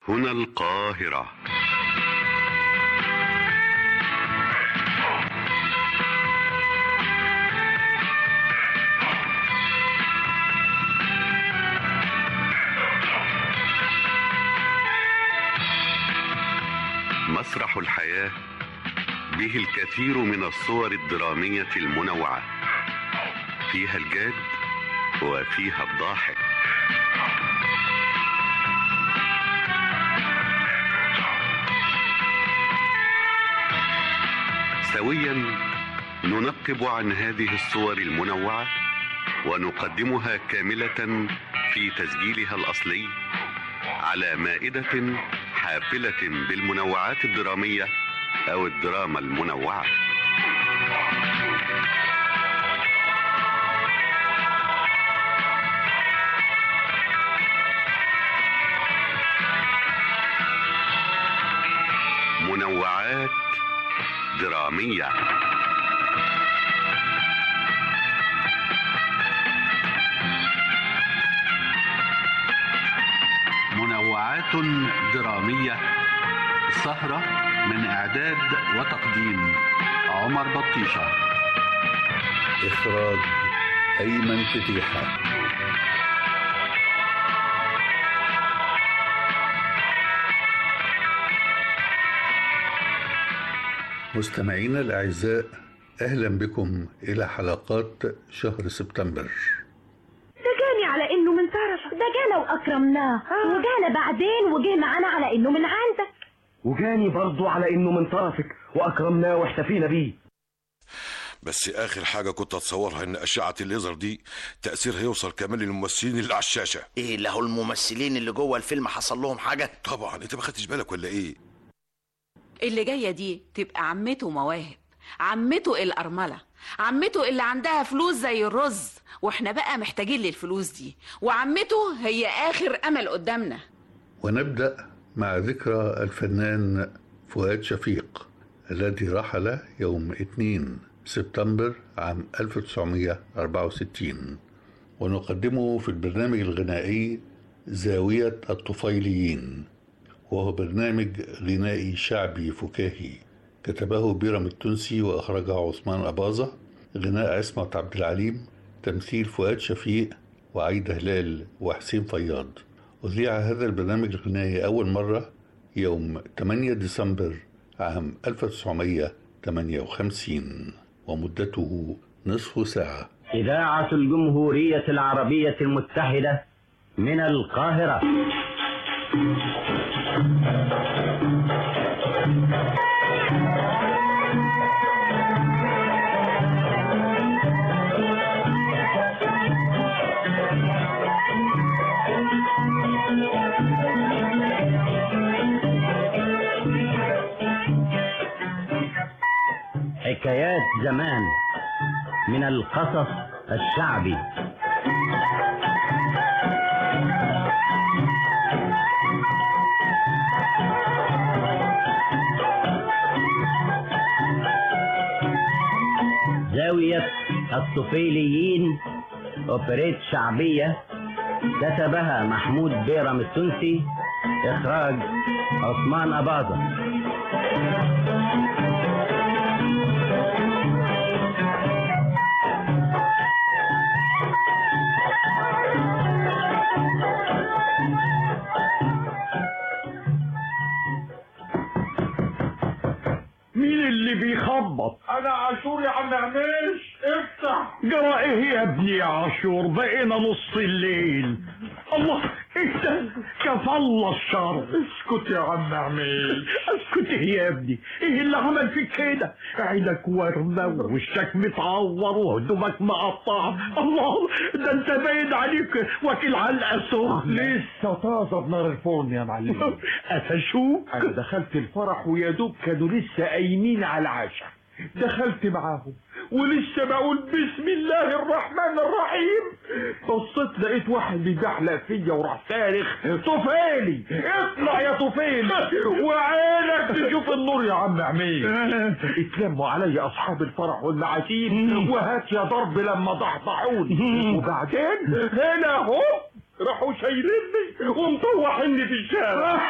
هنا القاهرة. مسرح الحياة به الكثير من الصور الدرامية المنوعة، فيها الجاد وفيها الضاحك. سويا ننقب عن هذه الصور المنوعة ونقدمها كاملة في تسجيلها الأصلي على مائدة حافلة بالمنوعات الدرامية أو الدراما المنوعة. منوعات درامية. منوعات درامية، سهرة من إعداد وتقديم عمر بطيشة، إخراج أيمن فتيحة. مستمعينا الأعزاء، أهلا بكم إلى حلقات شهر سبتمبر. ده جاني على إنه من طرفك، ده جانا وأكرمناه وجانا بعدين وجه معانا على إنه من عندك، وجاني برضو على إنه من طرفك وأكرمناه واحتفينا بيه. بس آخر حاجة كنت أتصورها إن أشعة الليزر دي تأثيرها يوصل كمان للممثلين اللي على الشاشة. إيه له الممثلين اللي جوه الفيلم حصل لهم حاجة؟ طبعا أنت ما خدتش بالك ولا إيه؟ اللي جاية دي تبقى عمته مواهب، عمته الأرملة، عمته اللي عندها فلوس زي الرز، واحنا بقى محتاجين للفلوس دي، وعمته هي آخر أمل قدامنا. ونبدأ مع ذكرى الفنان فؤاد شفيق الذي رحل يوم 2 سبتمبر عام 1964، ونقدمه في البرنامج الغنائي زاوية الطفيليين، وهو برنامج غنائي شعبي فكاهي كتبه بيرم التونسي وأخرجه عثمان أباظة، غناء عصمت عبد العليم، تمثيل فؤاد شفيق وعايدة هلال وحسين فياض. أذيع هذا البرنامج الغنائي أول مرة يوم 8 ديسمبر عام 1958، ومدته نصف ساعة. إذاعة الجمهورية العربية المتحدة من القاهرة. حكايات زمان من القصص الشعبي. زاوية الطفيليين، أوبريت شعبية كتبها محمود بيرم التونسي، إخراج عثمان أباظة. مين اللي بيخبط؟ انا عاشور يا عم عميش، افتح. جرى ايه يا ابني يا عاشور؟ بقينا نص الليل. الله، انت كفى الله الشر. اسكت يا عم عميش. اسكت ايه يا ابني؟ ايه اللي عمل فيك كده؟ عينك ورمه ووشك متعور وهدومك مقطعه. الله، ده انت باين عليك واكل علقه سخنه. لسه طازه بنار الفرن يا معلم. قفشوك؟ انا دخلت الفرح ويا دوب كانوا لسه قايمين على العشاء، دخلت معاهم ولسه بقول بسم الله الرحمن الرحيم، بصيت لقيت واحد بيزحلق فيا وراح صارخ طفيلي، اطلع يا طفيلي وعينك تشوف النور يا عم عميد. اتلموا علي اصحاب الفرح والمعازيم وهات يا ضرب لما ضحضحوني، وبعدين هنا اهو راحوا شايليني ومطوحيني في الشارع.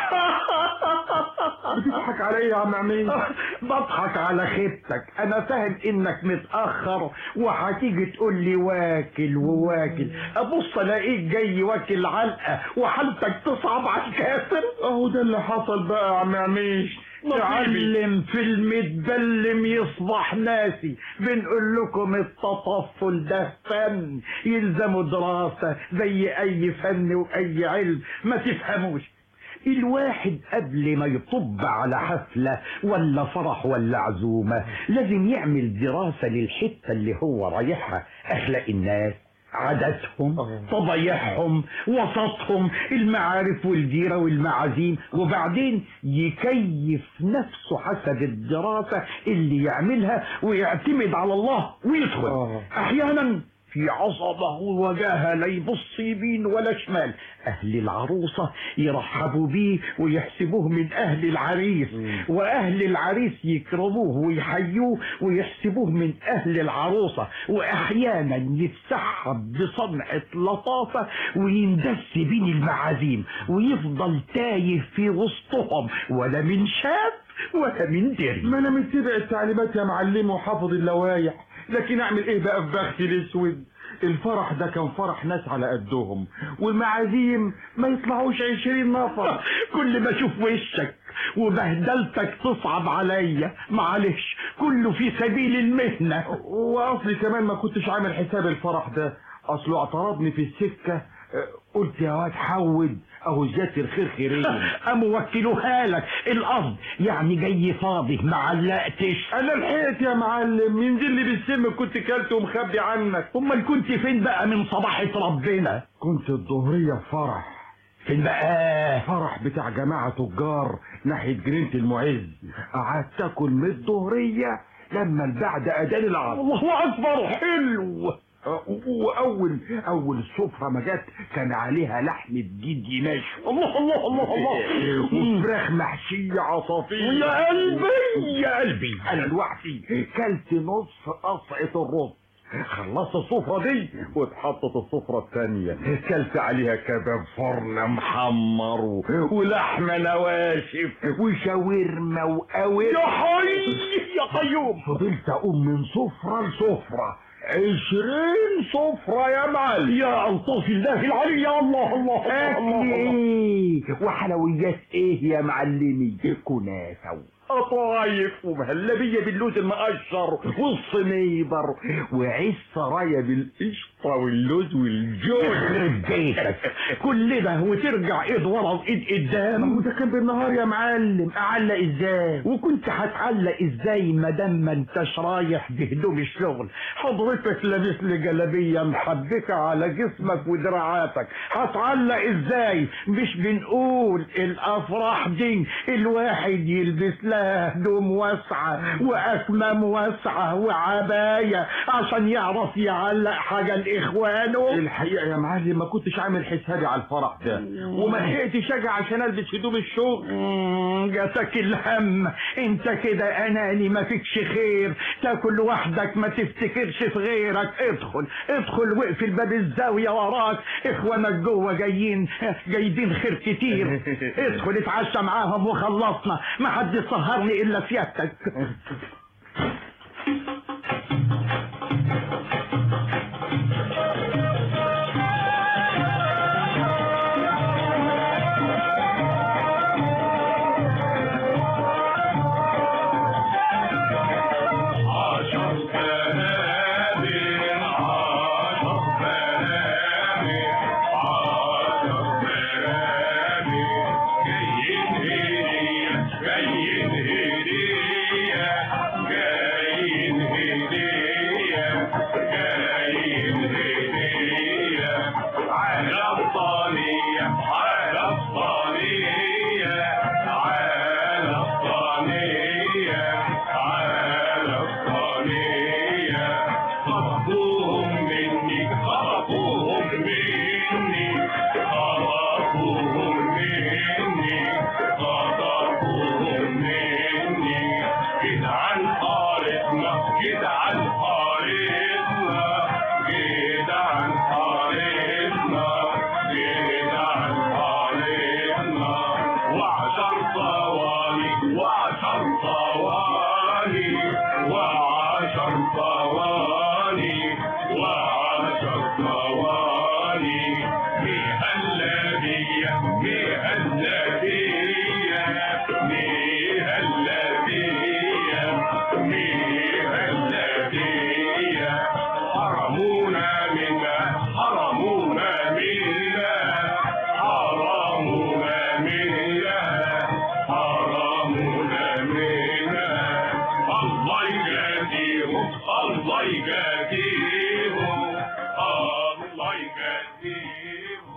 بتضحك عليا يا عم عمين؟ بضحك على خيبتك. انا فاهم انك متأخر وهتيجي تقول لي واكل وواكل، ابص الاقيك جاي واكل علقة وحالتك تصعب على الكافر. اهو ده اللي حصل بقى يا عم عميش. تعلم في المتبلم يصبح ناسي. بنقول لكم التطفل ده فن يلزمه دراسة زي اي فن واي علم. ما تفهموش الواحد قبل ما يطب على حفلة ولا فرح ولا عزومة لازم يعمل دراسة للحتة اللي هو رايحها، اخلاق الناس، عاداتهم، طبايعهم، وسطهم، المعارف والجيرة والمعازيم، وبعدين يكيف نفسه حسب الدراسة اللي يعملها ويعتمد على الله ويدخل. احيانا في عصبه وجاهه لا يبص يمين ولا شمال. اهل العروسه يرحبوا بيه ويحسبوه من اهل العريس، واهل العريس يكرموه ويحيوه ويحسبوه من اهل العروسه، واحيانا يتسحب بصنعه لطافه ويندس بين المعازيم ويفضل تايه في وسطهم، ولا من شاف ولا من دري. ما انا متبع التعليمات يا معلم وحافظ اللوايح، لكن اعمل ايه بقى في بختي الاسود؟ الفرح ده كان فرح ناس على قدهم، والمعازيم ما يطلعوش 20 نفر. كل ما اشوف وشك وبهدلتك تصعب عليا، معلش كله في سبيل المهنة. واصلي كمان ما كنتش عامل حساب الفرح ده، اصله اعترضني في السكة. قلت يا واد حود اهو زيادة الخير خيرين. وكلوها لك. القصد يعني جاي فاضي ما علقتش. انا لحقت يا معلم، ينزل لي بالسم كنت كلت ومخبي عنك. امال كنت فين بقى من صباحة ربنا؟ كنت الظهرية في فرح. فين بقى؟ فرح بتاع جماعة تجار ناحية جنينة المعز. قعدت اكل من الظهرية لما البعد اذان العصر. الله اكبر، حلو. واول السفره ما جت كان عليها لحم جدي مشوي. الله الله الله الله. وفراخ محشيه عصافير. يا قلبي يا قلبي، انا لوحدي كلت نص قطعه الرز. خلصت السفرة دي واتحطت السفرة الثانية، كلت عليها كباب فرن محمر ولحمة نواشف وشاورما وقوي. يا حي يا قيوم. فضلت اقوم من سفرة لسفرة، 20 سفرة يا معلم. يا ألطاف الله العلي. يا الله الله أكل إيه وحلويات إيه يا معلمي؟ كنافة قطايف ومهلبية باللوز المقشر والصنيبر وعيش سرايا بالقشطة واللوز والجوز. يخرب بيتك كل ده وترجع ايد ورا وايد قدام. وده كان بالنهار يا معلم، اعلق ازاي؟ وكنت هتعلق ازاي ما دام ما انتش رايح بهدوم الشغل؟ حضرتك لابس لي جلابيه محبكه على جسمك ودراعاتك، هتعلق ازاي؟ مش بنقول الافراح دي الواحد يلبس لها هدوم واسعه واكمام واسعه وعبايه عشان يعرف يعلق حاجه لاخوانه؟ الحقيقه يا معلم ما كنتش عامل حسابي على الفرح ده وما لحقتش اجي عشان البس هدوم الشغل. جاتك الهم. انت كده اناني ما فيكش خير، تاكل وحدك ما تفتكرش في غيرك. ادخل واقفل باب الزاويه وراك، اخوانك جوه جايين خير كتير. ادخل اتعشى معاهم وخلصنا، ما حد سهرني الا سيادتك. صواني وعشر صواني وعشر صواني وعشر صواني مهلبية مهلبية مهلبية مهلبية حرمونا منها حرمونا منها حرمونا منها حرمونا منها الله يجازيهم الله يجازيهم الله يجازيهم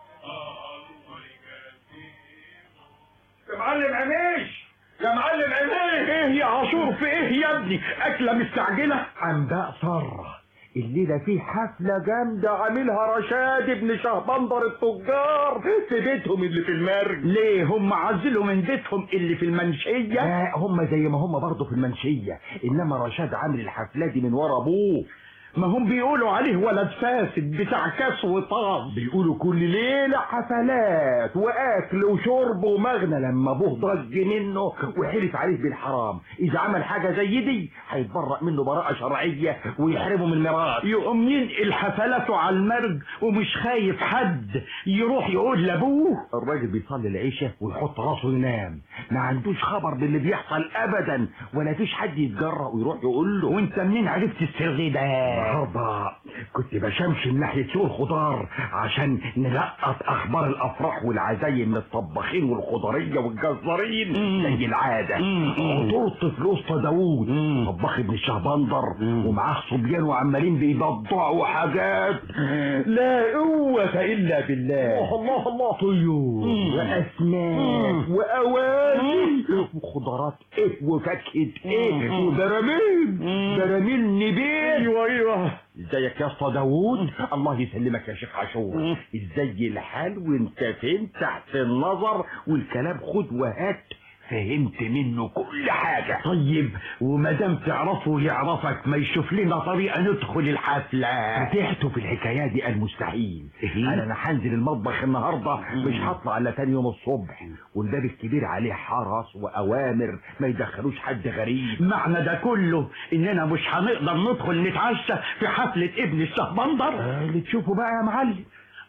الله يجازيهم. يا معلم عميش يا معلم عميش، ايه يا عاشور في ايه يا ابني؟ اكله مستعجله. عنباء سره الليله في حفله جامده عاملها رشاد ابن شهبندر التجار في بيتهم اللي في المرج. ليه هم عزلوا من بيتهم اللي في المنشيه؟ لا هم زي ما هم برضه في المنشيه، انما رشاد عامل الحفله دي من ورا ابوه. ما هم بيقولوا عليه ولد فاسد بتاع كاس وطاس، بيقولوا كل ليله حفلات واكل وشرب ومغنى. لما ابوه ضج منه وحلف عليه بالحرام اذا عمل حاجه زي دي هيتبرأ منه براءه شرعيه ويحرمه من الميراث. يقوم ينقل حفلاته على المرج ومش خايف حد يروح يقول لابوه. الراجل بيصلي العشاء ويحط راسه ينام، ما عندوش خبر باللي بيحصل ابدا، ولا فيش حد يتجرأ ويروح يقول له. وانت منين عرفت السر ده؟ النهارده كنت بشمشم ناحيه سوق الخضار عشان نلقط اخبار الافراح والعزايم من الطباخين والخضريه والجزارين زي العاده. خطرت في الاسطى داوود طباخ ابن الشهبندر ومعاه صبيان وعمالين بيبضعوا حاجات لا قوه الا بالله. الله الله، طيور واسماك واواني وخضرات ايه وفاكهه ايه وبراميل براميل نبيل. ايوه ازيك يا اسطى داوود؟ الله يسلمك يا شيخ عاشور. ازاي الحال وانت فين؟ تحت النظر والكلام خد وهات، فهمت منه كل حاجة. طيب وما دام تعرفه يعرفك ما يشوف لنا طريقة ندخل الحفلة. فتحته في الحكاية دي المستحيل. انا هنزل المطبخ النهاردة مش هطلع الا تاني يوم الصبح، والباب الكبير عليه حرس واوامر ما يدخلوش حد غريب. معنى ده كله اننا مش هنقدر ندخل نتعشى في حفلة ابن الشهبندر. اللي تشوفه بقى يا معلم.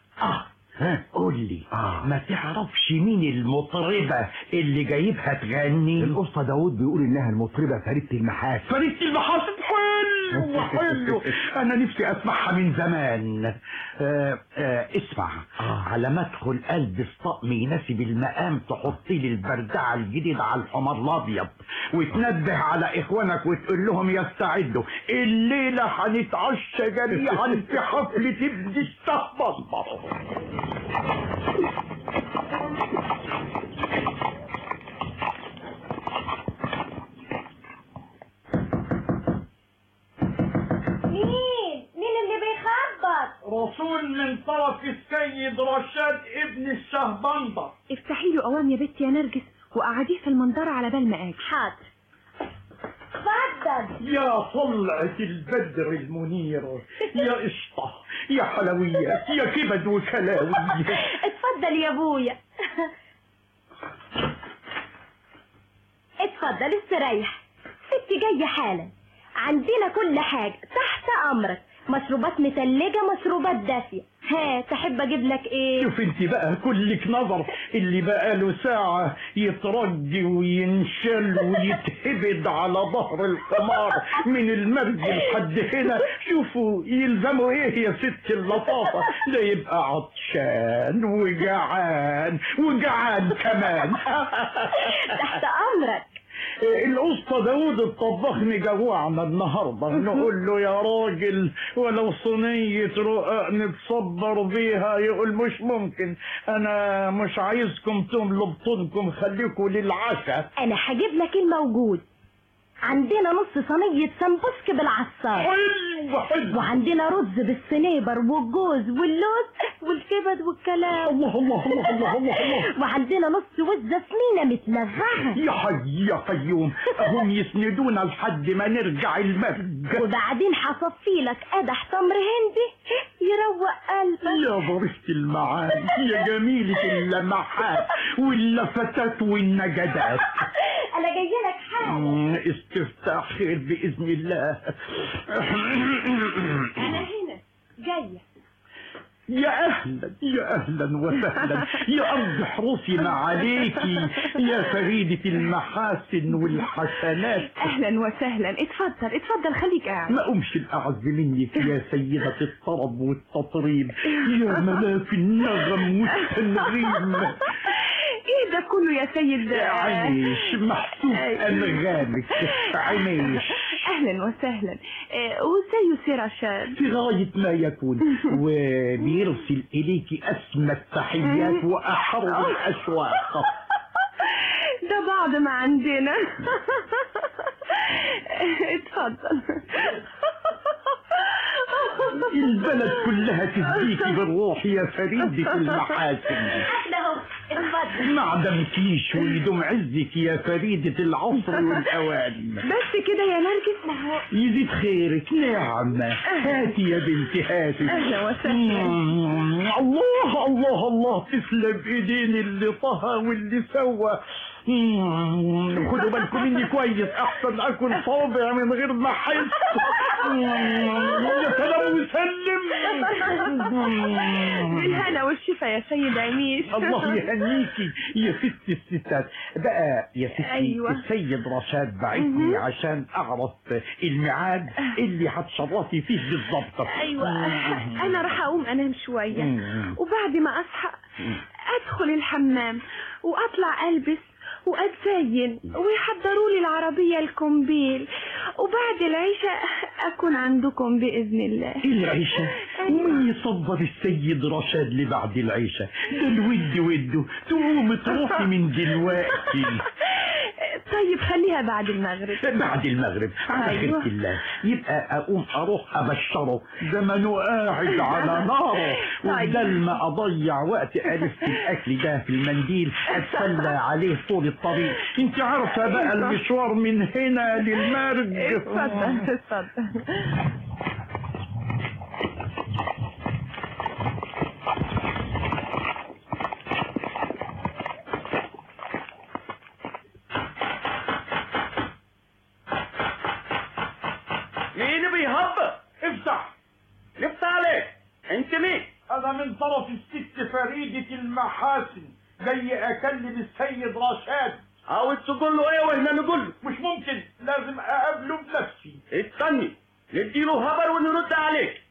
قول لي ما تعرفش مين المطربة اللي جايبها تغني؟ الاسطى داوود بيقول انها المطربة فريدة المحاسن. فريدة المحاسن حلو حلو، انا نفسي اسمعها من زمان. اسمع، على ما ادخل البس طقم يناسب المقام تحطي لي البردعه الجديده على الحمار الابيض، وتنبه على اخوانك وتقول لهم يستعدوا الليله هنتعشى جميعا في حفله ابن الشهبندر. مين اللي بيخبط؟ رسول من طرف السيد رشاد ابن الشهبندر. افتحي له قوام يا بنتي يا نرجس وقعديه في المنظرة على بال ما اجي. حاضر. اتفضل. يا طلعة البدر المنير، يا قشطة، يا حلويات، يا كبد وكلاوي. اتفضل يا ابويا. اتفضل استريح، ستي جاية حالا. عندنا كل حاجة تحت امرك، مشروبات متلجة مشروبات دافية. ها تحب اجيب لك ايه؟ شوف انت بقى كلك نظر، اللي بقى له ساعة يترجي وينشل ويتهبد على ظهر الحمار من المرج لحد هنا. شوفوا يلزموا ايه يا ست اللطافة؟ ده يبقى عطشان وجعان وجعان كمان. تحت امرك. الاسطى داوود الطباخ مجوعنا النهارده، نقول له يا راجل ولو صينيه رقاق نتصبر بيها، يقول مش ممكن، انا مش عايزكم تملوا بطونكم، خليكم للعشاء. انا هجيب لك الموجود. عندنا نص صينية سمبوسك بالعصار. حلو حلو. وعندنا رز بالسنيبر والجوز واللوز والكبد والكلام. الله الله الله الله الله الله. وعندنا نص وزة سمينة متلفعة. يا حي يا قيوم، هم يسندونا لحد ما نرجع المسجد. وبعدين هصفي لك قدح تمر هندي يروق قلبك. يا ضريفة المعاني، يا جميلة اللمحات واللفتات والنجدات. انا جايه لك حاجه. استفتاح خير باذن الله. انا هنا جايه. يا اهلا يا اهلا وسهلا، يا ارض حروسي ما عليكي يا فريدة المحاسن والحسنات. اهلا وسهلا، اتفضل اتفضل خليك قاعد. ما قومش الاعز منك يا سيدة الطرب والتطريب، يا ملاك النغم والتنغيم. ايه ده كله يا سيد؟ عيش محسوب انغامك عيش. اهلا وسهلا. وازاي سي رشاد؟ في غاية ما يكون، وبيرسل اليك اسمى التحيات واحر الاشواق. ده بعض ما عندنا. اتفضل. البلد كلها تهديكي بالروح يا فريدة المحاسن. معدم كيش ويدوم عزك يا فريدة العصر والأوان. بس كده يا نرجس؟ يزيد خيرك نعمة. هاتي يا بنتي هاتي. أهلا وسهلا. الله الله الله، تسلم ايدين اللي طهى واللي سوى. خدوا بالكم مني كويس، احسن اكل صابع من غير ما احس. يا سلام وسلم. بالهنا والشفا يا سيد عميش. الله يهنيكي يا ست الستات. بقى يا ستي أيوة. السيد رشاد بعتني عشان اعرف الميعاد اللي هتشرفي فيه بالظبط. ايوه انا راح اقوم انام شويه، وبعد ما اصحى ادخل الحمام واطلع البس واتزين ويحضروا لي العربيه الكومبيل، وبعد العشاء اكون عندكم باذن الله. العشاء؟ ومين يصبر السيد رشاد لبعد العشاء؟ ده الود وده، تقوم تروحي من دلوقتي. طيب خليها بعد المغرب. بعد المغرب على خيرة الله. يبقى اقوم اروح ابشره زمنه قاعد على ناره، وبدل ما اضيع وقت الف الاكل ده في المنديل اتسلى عليه طول الطريق. انت عارفه بقى المشوار من هنا للمرج. اتفضل اتفضل. مين بيهبط؟ افتح عليك. انت مين؟ انا من طرف الست فريدة المحاسن، جاي اكلم السيد رشاد. عاوز تقول له ايه واحنا نقول له؟ مش ممكن، لازم اقابله بنفسي. استني نديله خبر ونرد عليك.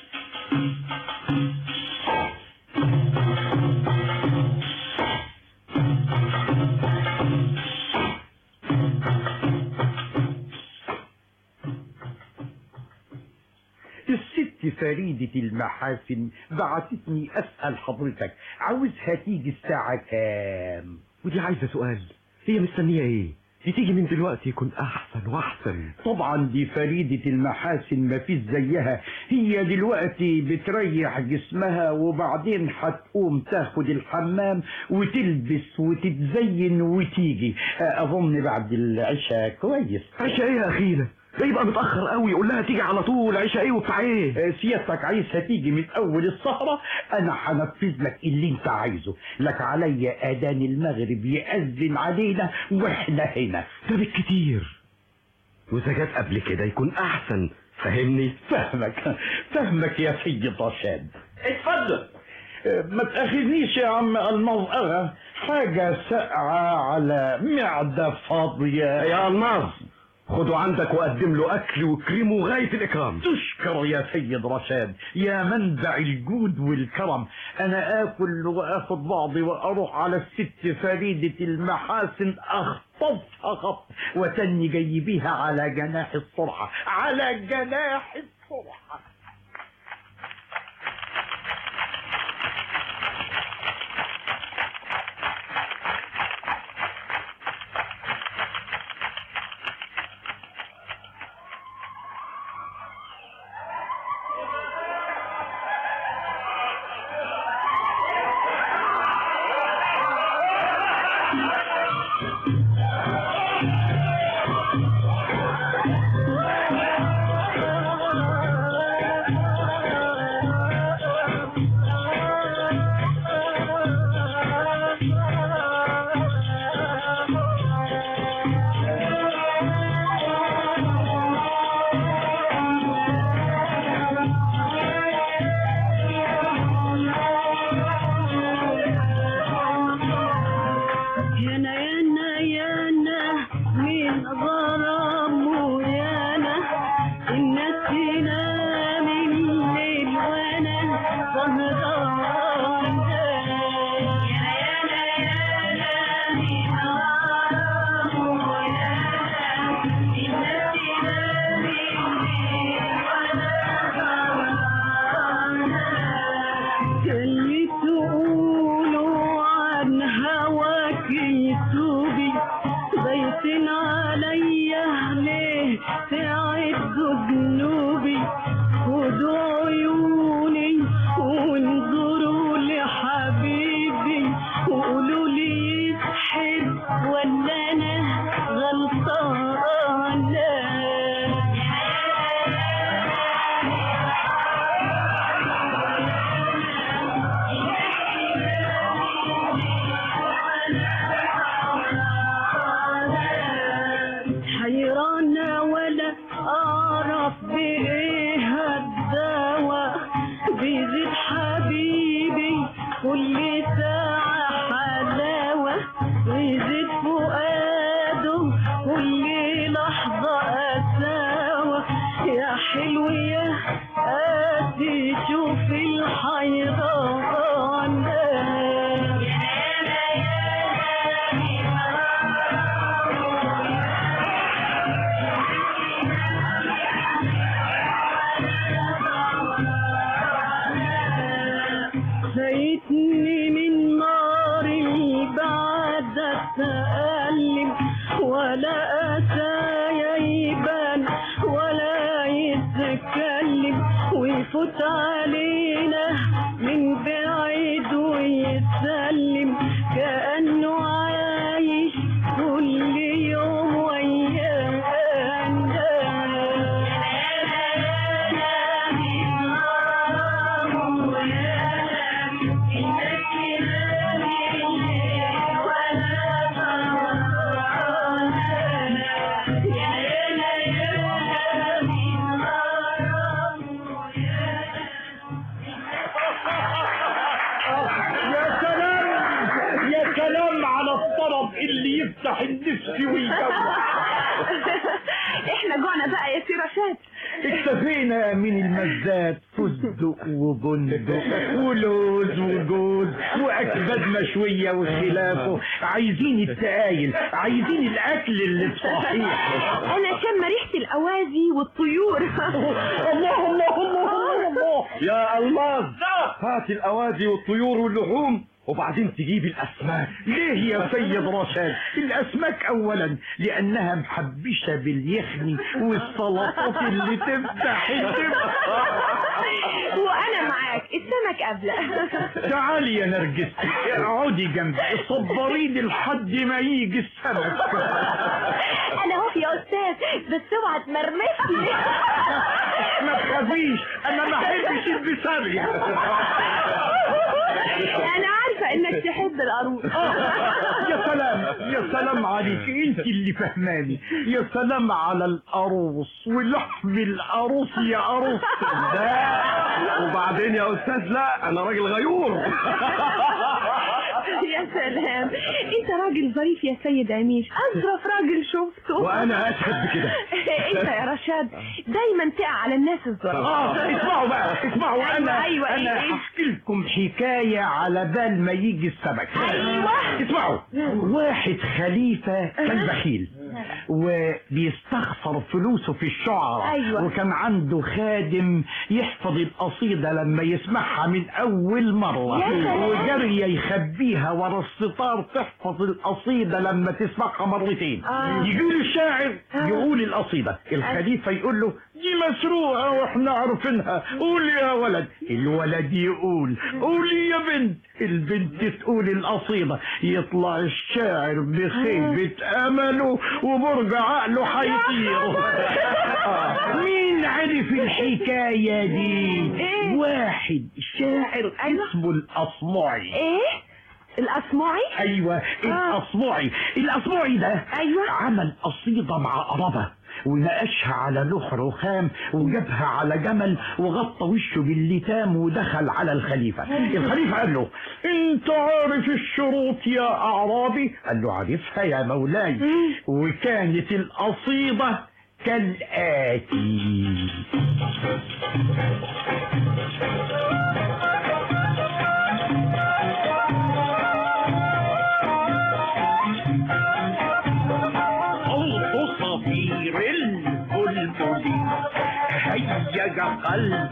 الست فريدة المحاسن بعتتني اسأل حضرتك عاوزها تيجي الساعة كام؟ ودي عايزة سؤال، هي مستنية ايه؟ دي تيجي من دلوقتي يكون احسن واحسن. طبعا دي فريدة المحاسن ما فيش زيها، هي دلوقتي بتريح جسمها وبعدين هتقوم تاخد الحمام وتلبس وتتزين وتيجي. اظن بعد العشاء كويس. عشاء ايه يا اخينا؟ ده يبقى متأخر قوي، يقول لها تيجي على طول. عشاء ايه وبتاع ايه؟ سيادتك عايزها تيجي من اول السهرة، انا هنفذ لك اللي انت عايزه. لك عليا اذان المغرب يأذن علينا واحنا هنا. ده بالكتير، واذا جت قبل كده يكون احسن. فهمني؟ فهمك يا سيد رشاد. اتفضل. ما تأخذنيش يا عم المظهرة، حاجة ساقعة على معدة فاضية. يا الماظ خده عندك وقدم له اكل وكريم وغاية الاكرام. تشكر يا سيد رشاد، يا منبع الجود والكرم. انا اكل واخد بعضي واروح على الست فريدة المحاسن اخطفها خطف وتني جاي بيها على جناح الصرحة، على جناح الصرحة. حزن عليا ليه تعدوا ذنوبي خدوا عيوني وانظروا لحبيبي وقولوا لي يتحب ولا انا غلطانه. حيرانة ولا أعرف بإيه الدواء بيزيد حبيبي كل ساعة حلاوة ويزيد فؤاده كل لحظة قساوة. يا حلو يا قاسي شوف الحيران فايتني من نار البعد اتألم ولا أتايا يبان ولا يتكلم ويفوت علينا من بعيد ويتسلم كأنه عايش كل يوم ويانا. اللي يفتح النفس ويجوع. احنا جوعنا بقى يا سي رشاد. اكتفينا من المزات فستق وبندق ولوز وجوز واكباد مشويه وخلافه. عايزين التقايل، عايزين الاكل اللي صحيح. انا شم ريحه الاوازي والطيور. الله الله الله الله يا الله، هات الاوازي والطيور واللحوم وبعدين تجيب الاسماك. ليه يا سيد رشاد؟ الاسماك اولا لانها محبشه باليخني والسلطات اللي تفتح الدم. وانا معاك، السمك قبله. تعالي يا نرجس اقعدي جنبي صبريني لحد ما يجي السمك. انا اهو يا استاذ، بس اوعى تمرمسني. ما تخافيش، انا ما احبش البسارية. انا عارفه انك تحب القاروص. يا سلام يا سلام عليك، انت اللي فهماني. يا سلام على القاروص ولحم القاروص يا قاروص. وبعدين يا استاذ لا انا راجل غيور. يا سلام، انت راجل ظريف يا سيد عميش، اظرف راجل شفته. وانا اشهد بكده. انت يا رشاد دايما تقع على الناس الظريف. اسمعوا بقى اسمعوا. أيوة. انا هحكي لكم حكايه على بال ما يجي السمك. ايوه اسمعوا. واحد خليفه كان بخيل وبيستخسر فلوسه في الشعراء. أيوة. وكان عنده خادم يحفظ القصيدة لما يسمعها من أول مرة، وجري يخبيها ورا الستار تحفظ القصيدة لما تسمعها مرتين. يقول الشاعر يقول القصيدة، الخليفة يقول له دي مسروقة واحنا عارفينها، قول يا ولد. الولد يقول قولي يا بنت. البنت تقول القصيدة. يطلع الشاعر بخيبة أمله وبرج عقله حيطير. مين عرف الحكاية دي؟ واحد شاعر اسمه الأصمعي. ايه الأصمعي؟ ايوه الأصمعي. الأصمعي ده ايوه عمل قصيدة مع قربة ونقشها على لوح رخام وجابها على جمل وغطى وشه باللتام ودخل على الخليفة. الخليفة قال له انت عارف الشروط يا اعرابي؟ قال له عارفها يا مولاي. وكانت القصيدة كالآتي: هيج قلب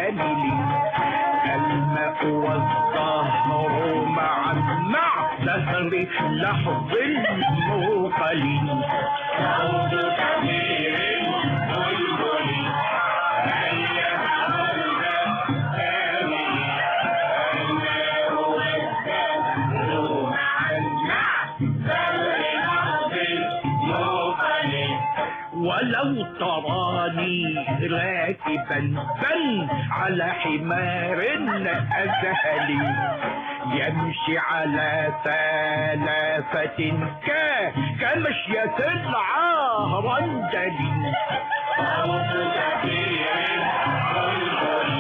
الثاني الماء والطهر معا مع الدهر لحظ الموقلين صوت كبير بلبل هيا هولا آمين الله والدهر معنا دهر لحظ الموقلين ولو تراني راكبا بل على حمار أزهلي يمشي على ثلاثة كمشية العهرندلي صوت كبير بلبل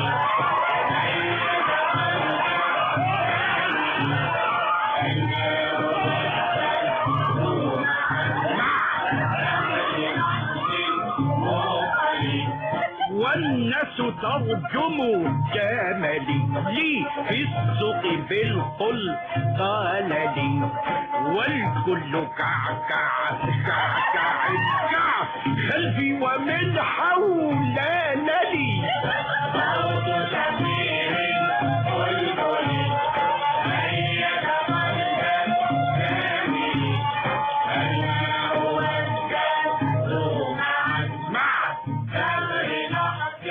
والناس ترجم جملي لي في السوق بالقل قال لي والكل كعكع كعكع كع خلفي ومن حولنا لي صوت كبير بلبل هيا تقدم آمين الله والدهر معا دهر لحظ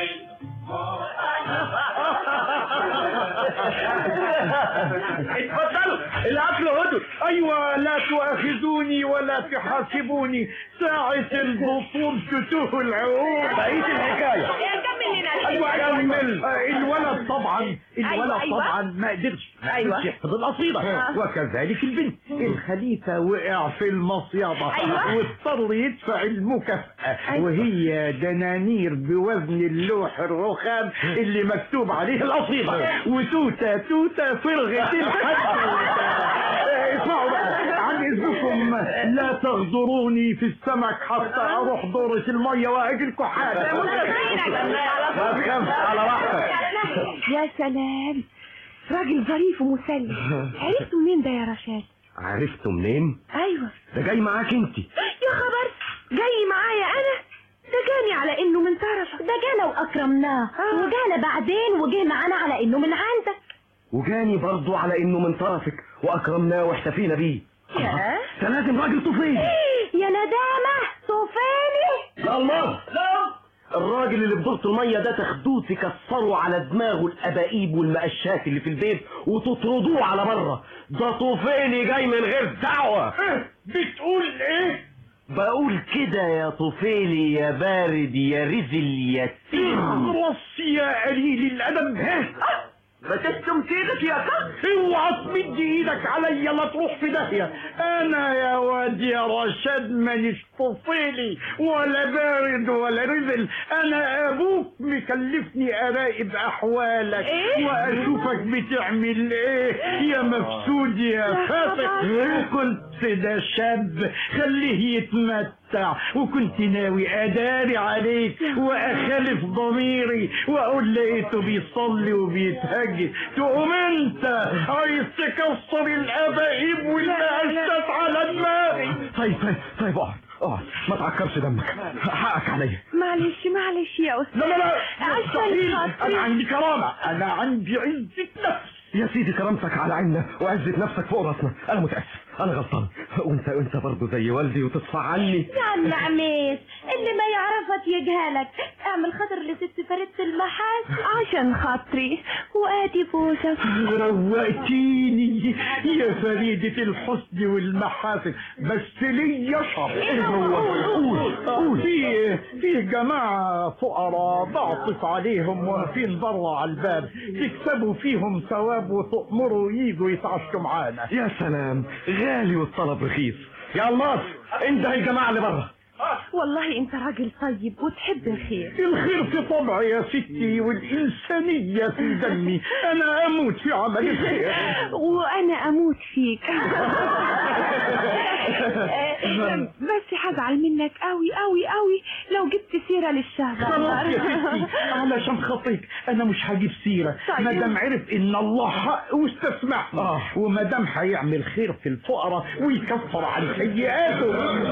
اتفضلوا الاكل هدر. ايوه لا تؤاخذوني ولا تحاسبوني ساعة البطول تتوه العقول. بقيت الحكاية كمل لنا ايوه كمل. الولد طبعا طبعا ما قدرش يحفظ القصيدة وكذلك البنت. الخليفة وقع في المصيدة واضطر يدفع المكافأة وهي دنانير بوزن اللوح الرخام اللي مكتوب عليه القصيدة وتوتة فرغة الحد. اسمعوا بقى عن اذنكم لا تغدروني في السمك حتى اروح دورة المية واجيلكوا حاجة. ما تخافش على راحتك. يا سلام راجل ظريف ومسلي. عرفته منين ده يا رشاد؟ عرفته منين؟ ايوه ده جاي معاك انت. يا خبر جاي معايا انا؟ ده جاني على انه من طرفك. ده جانا واكرمناه وجانا بعدين وجه معانا على انه من عندك وجاني برضو على انه من طرفك واكرمناه واحتفينا بيه. ده لازم راجل طفيلي. يا ندامة طفيلي. يا الله الراجل اللي بدورة المية ده تاخدوه تكسروا على دماغه الأبائيب والمقشات اللي في البيت وتطردوه على بره. ده طفيلي جاي من غير دعوة. بتقول ايه؟ بقول كده يا طفيلي يا بارد يا رزل يا اخرس يا قليل الأدب. ما تستمسيدك يا كف. اوعى تمد ايدك عليا لا تروح في داهيه. انا يا واد يا رشاد مانيش طفيلي ولا بارد ولا رزل. انا ابوك مكلفني اراقب احوالك واشوفك بتعمل ايه يا مفسود يا فاسق. كنت ده شاب خليه يتمتع وكنت ناوي اداري عليك واخالف ضميري واقول لقيته بيصلي وبيتهجد تقوم انت عايز تكسر الابائيب والمقشات على دماغي. طيب اقعد ما تعكرش دمك حقك عليا. معلش يا استاذ. لا مستحيل. انا عندي كرامة انا عندي عزة نفس. يا سيدي كرامتك على عيننا وعزة نفسك فوق راسنا. انا متأسف انا غلطان وانت برضه زي والدي وتصفى عني. يا عم عميس اللي ما يعرفك يجهلك. اعمل خاطر لست فريدة المحاسن عشان خاطري وادي بوسك. روقتيني يا فريدة الحسن والمحاسن بس ليا شر. قول في جماعة فقراء بعطف عليهم واقفين بره على الباب تكسبوا فيهم ثواب وتأمروا ييجوا يتعشوا معانا. يا سلام غالي والطلب رخيص. يا الله انت يا جماعة اللي بره. والله انت راجل طيب وتحب الخير. الخير في طبعي يا ستي والإنسانية في دمي. أنا أموت في عمل الخير وأنا أموت فيك. بس هزعل منك قوي قوي قوي لو جبت سيرة للشهر. خلاص يا ستي علشان خاطرك انا مش هجيب سيرة. طيب. ما دام عرف ان الله حق واستسمحني وما دام هيعمل خير في الفقراء ويكفر عن سيئاته.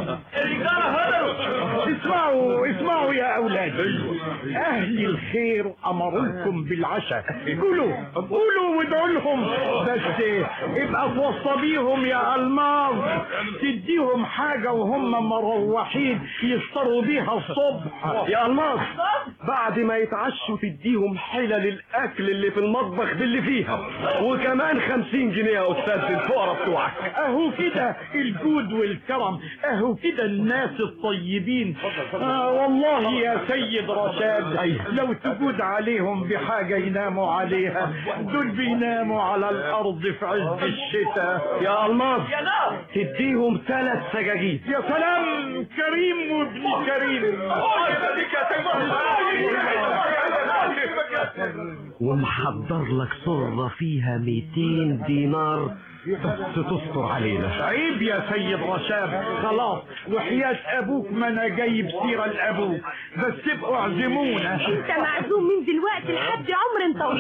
اسمعوا يا اولادي، اهل الخير امركم بالعشاء، قولوا وادعوا لهم، بس ابقى توصى بيهم يا الماظ، تديهم حاجة وهم مروحين يفطروا بيها الصبح. يا الماظ بعد ما يتعشوا تديهم حلل الاكل اللي في المطبخ باللي فيها، وكمان 50 جنيه يا استاذ الفقراء بتوعك. اهو كده الجود والكرم، اهو كده الناس الطيبين. والله يا سيد رشاد لو تجود عليهم بحاجة يناموا عليها، دول بيناموا على الارض في عز الشتاء. يا الماظ تديهم 3 سجاجيد. يا سلام، كريم وابن كريم. ومحضر لك صرة فيها 200 دينار بس تستر علينا. عيب يا سيد رشاد، خلاص وحياة ابوك ما انا جايب سيرة لابوك، بس تبقوا اعزمونا. انت معزوم من دلوقتي لحد عمر طويل.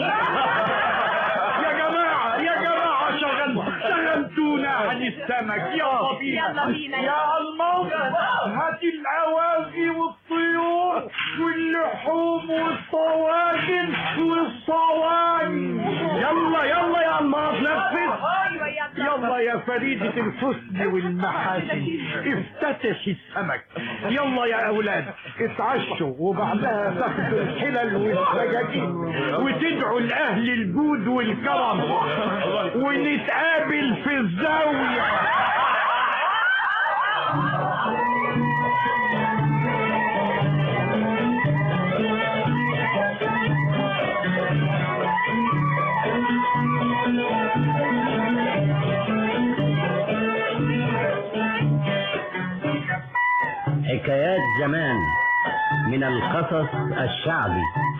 يا جماعة شغلتونا عن السمك. يلا بينا يا الموت، هات الاوازي والطيور واللحوم والطواجن والصواني. يلا يا الماظ نفذ. يلا يا فريدة الحسن والمحاسن افتتحي السمك. يلا يا اولاد اتعشوا وبعدها تاخدوا الحلل والسجاجيد وتدعوا لاهل الجود والكرم ونتقابل في الزاوية. حكايات زمان من القصص الشعبي.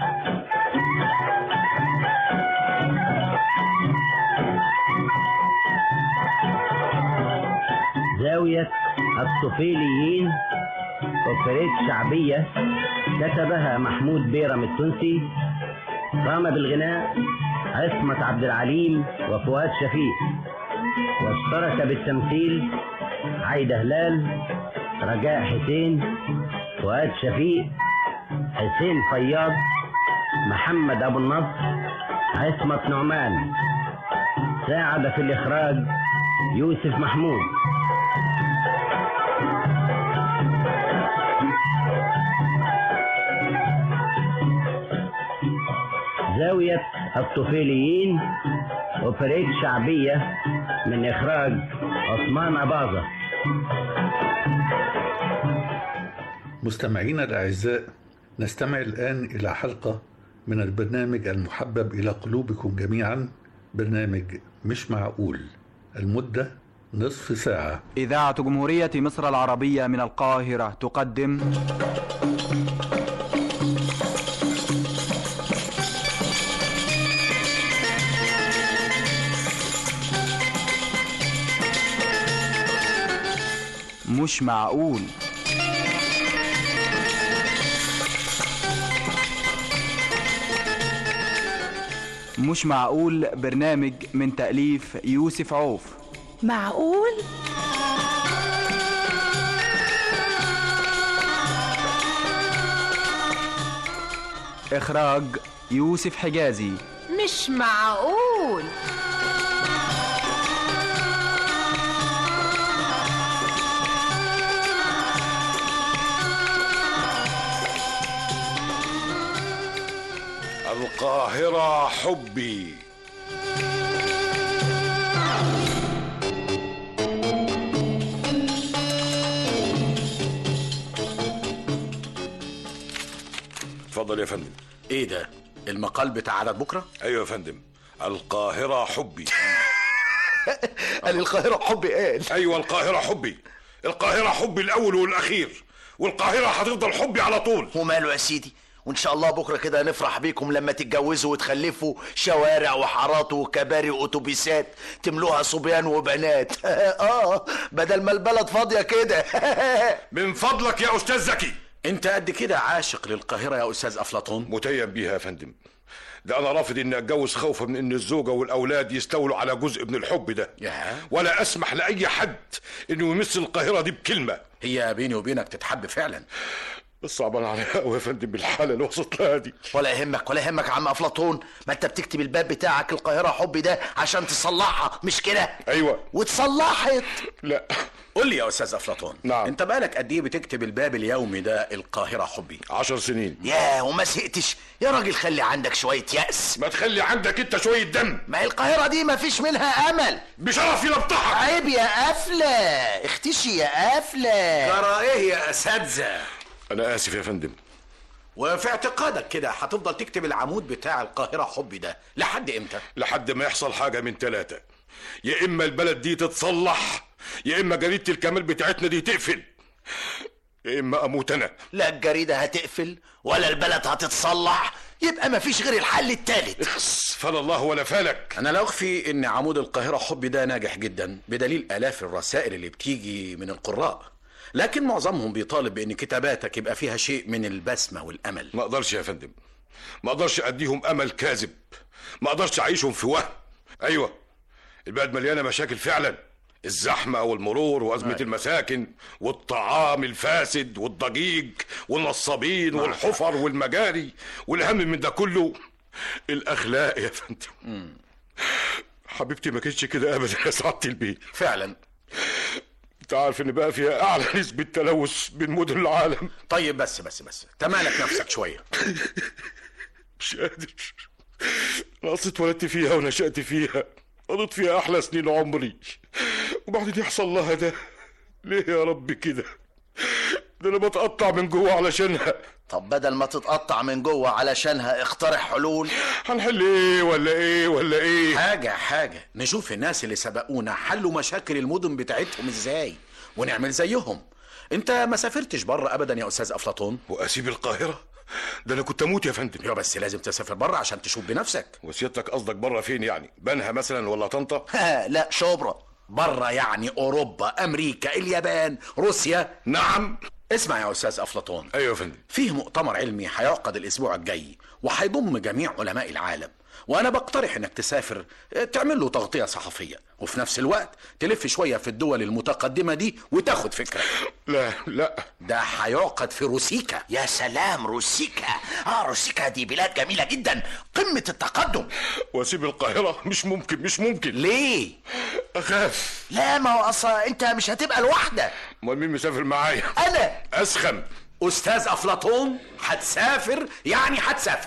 زاوية الطفيليين، أوبريت شعبية كتبها محمود بيرم التونسي، قام بالغناء عصمت عبد العليم وفؤاد شفيق، واشترك بالتمثيل عايدة هلال، رجاء حسين، فؤاد شفيق، حسين فياض، محمد أبو النصر، عصمت نعمان. ساعد في الإخراج يوسف محمود. زاوية الطفيليين، أوبريت شعبية من إخراج عثمان أباظة. مستمعينا الأعزاء، نستمع الآن إلى حلقة من البرنامج المحبب إلى قلوبكم جميعا، برنامج مش معقول، المدة نصف ساعة. إذاعة جمهورية مصر العربية من القاهرة تقدم مش معقول. مش معقول برنامج من تأليف يوسف عوف. معقول؟ إخراج يوسف حجازي. مش معقول. القاهرة حبي. اتفضل يا فندم. ايه ده المقال بتاع عدد بكرة؟ ايوه يا فندم، القاهرة حبي. قال القاهرة حبي قال. ايوه القاهرة حبي، القاهرة حبي الاول والاخير، والقاهرة هتفضل حبي على طول. وماله يا سيدي، وان شاء الله بكره كده نفرح بيكم لما تتجوزوا وتخلفوا شوارع وحارات وكباري واتوبيسات تملوها صبيان وبنات. بدل ما البلد فاضيه كده. من فضلك يا استاذ زكي، انت قد كده عاشق للقاهره يا استاذ افلاطون؟ متيم بيها يا فندم. ده انا رافض اني اتجوز خوفا من ان الزوجه والاولاد يستولوا على جزء من الحب ده. ولا اسمح لاي حد انه يمس القاهره دي بكلمه. هي بيني وبينك تتحب فعلا، بس صعبان عليا قوي يا فندم بالحاله اللي وصلت لها دي. ولا يهمك ولا يهمك يا عم افلاطون، ما انت بتكتب الباب بتاعك القاهره حبي ده عشان تصلحها، مش كده؟ ايوه. واتصلحت؟ لا. قول لي يا استاذ افلاطون. نعم. انت بقالك قد ايه بتكتب الباب اليومي ده القاهره حبي؟ 10 سنين. ياه، وما زهقتش؟ يا راجل خلي عندك شويه يأس. ما تخلي عندك انت شويه دم. ما هي القاهره دي ما فيش منها امل. بشرفي لبطحك. عيب يا قفله، اختشي يا قفله. ترى ايه يا اساتذه؟ انا اسف يا فندم. وفي اعتقادك كده هتفضل تكتب العمود بتاع القاهره حبي ده لحد امتى؟ لحد ما يحصل حاجه من 3، يا اما البلد دي تتصلح، يا اما جريده الكمال بتاعتنا دي تقفل، يا اما اموت انا. لا الجريده هتقفل ولا البلد هتتصلح، يبقى مفيش غير الحل التالت. فلا الله ولا فالك. انا لا اخفي ان عمود القاهره حبي ده ناجح جدا بدليل الاف الرسائل اللي بتيجي من القراء، لكن معظمهم بيطالب بان كتاباتك يبقى فيها شيء من البسمه والامل. ما اقدرش يا فندم، ما اقدرش اديهم امل كاذب، ما اقدرش اعيشهم في وهم. ايوه البلد مليانه مشاكل فعلا، الزحمه والمرور وازمه المساكن والطعام الفاسد والضجيج والنصابين والحفر والمجاري، والاهم من ده كله الاخلاق يا فندم. حبيبتي ما كانتش كده ابدا يا سعاده البيه. فعلا انت عارف ان بقى فيها اعلى نسبه تلوث بين مدن العالم. طيب بس تمالك نفسك شويه. مش قادر، انا اصلا اتولدت فيها ونشأت فيها، قضيت فيها احلى سنين عمري، وبعدين يحصل لها ده ليه يا رب كده؟ ده انا بتقطع من جوه علشانها. طب بدل ما تتقطع من جوه علشانها اقترح حلول. هنحل ايه ولا ايه ولا ايه؟ حاجه نشوف الناس اللي سبقونا حلوا مشاكل المدن بتاعتهم ازاي ونعمل زيهم. انت ما سافرتش بره ابدا يا استاذ افلاطون؟ واسيب القاهره؟ ده انا كنت اموت يا فندم. يا بس لازم تسافر بره عشان تشوف بنفسك. وسيادتك قصدك بره فين يعني؟ بنها مثلا ولا طنطا؟ لا شبرا. بره يعني اوروبا، امريكا، اليابان، روسيا. نعم. اسمع يا استاذ افلاطون. ايوه يا فندم. فيه مؤتمر علمي هيعقد الاسبوع الجاي وهيضم جميع علماء العالم، وانا بقترح انك تسافر تعمل له تغطيه صحفيه، وفي نفس الوقت تلف شويه في الدول المتقدمه دي وتاخد فكره. لا ده هيعقد في روسيكا. يا سلام، روسيكا. روسيكا دي بلاد جميله جدا، قمه التقدم. واسيب القاهره؟ مش ممكن. ليه؟ اخاف. لا ما هو اصلا انت مش هتبقى لوحدك. امال مين مسافر معايا؟ انا. اسخن. استاذ افلاطون هتسافر يعني هتسافر.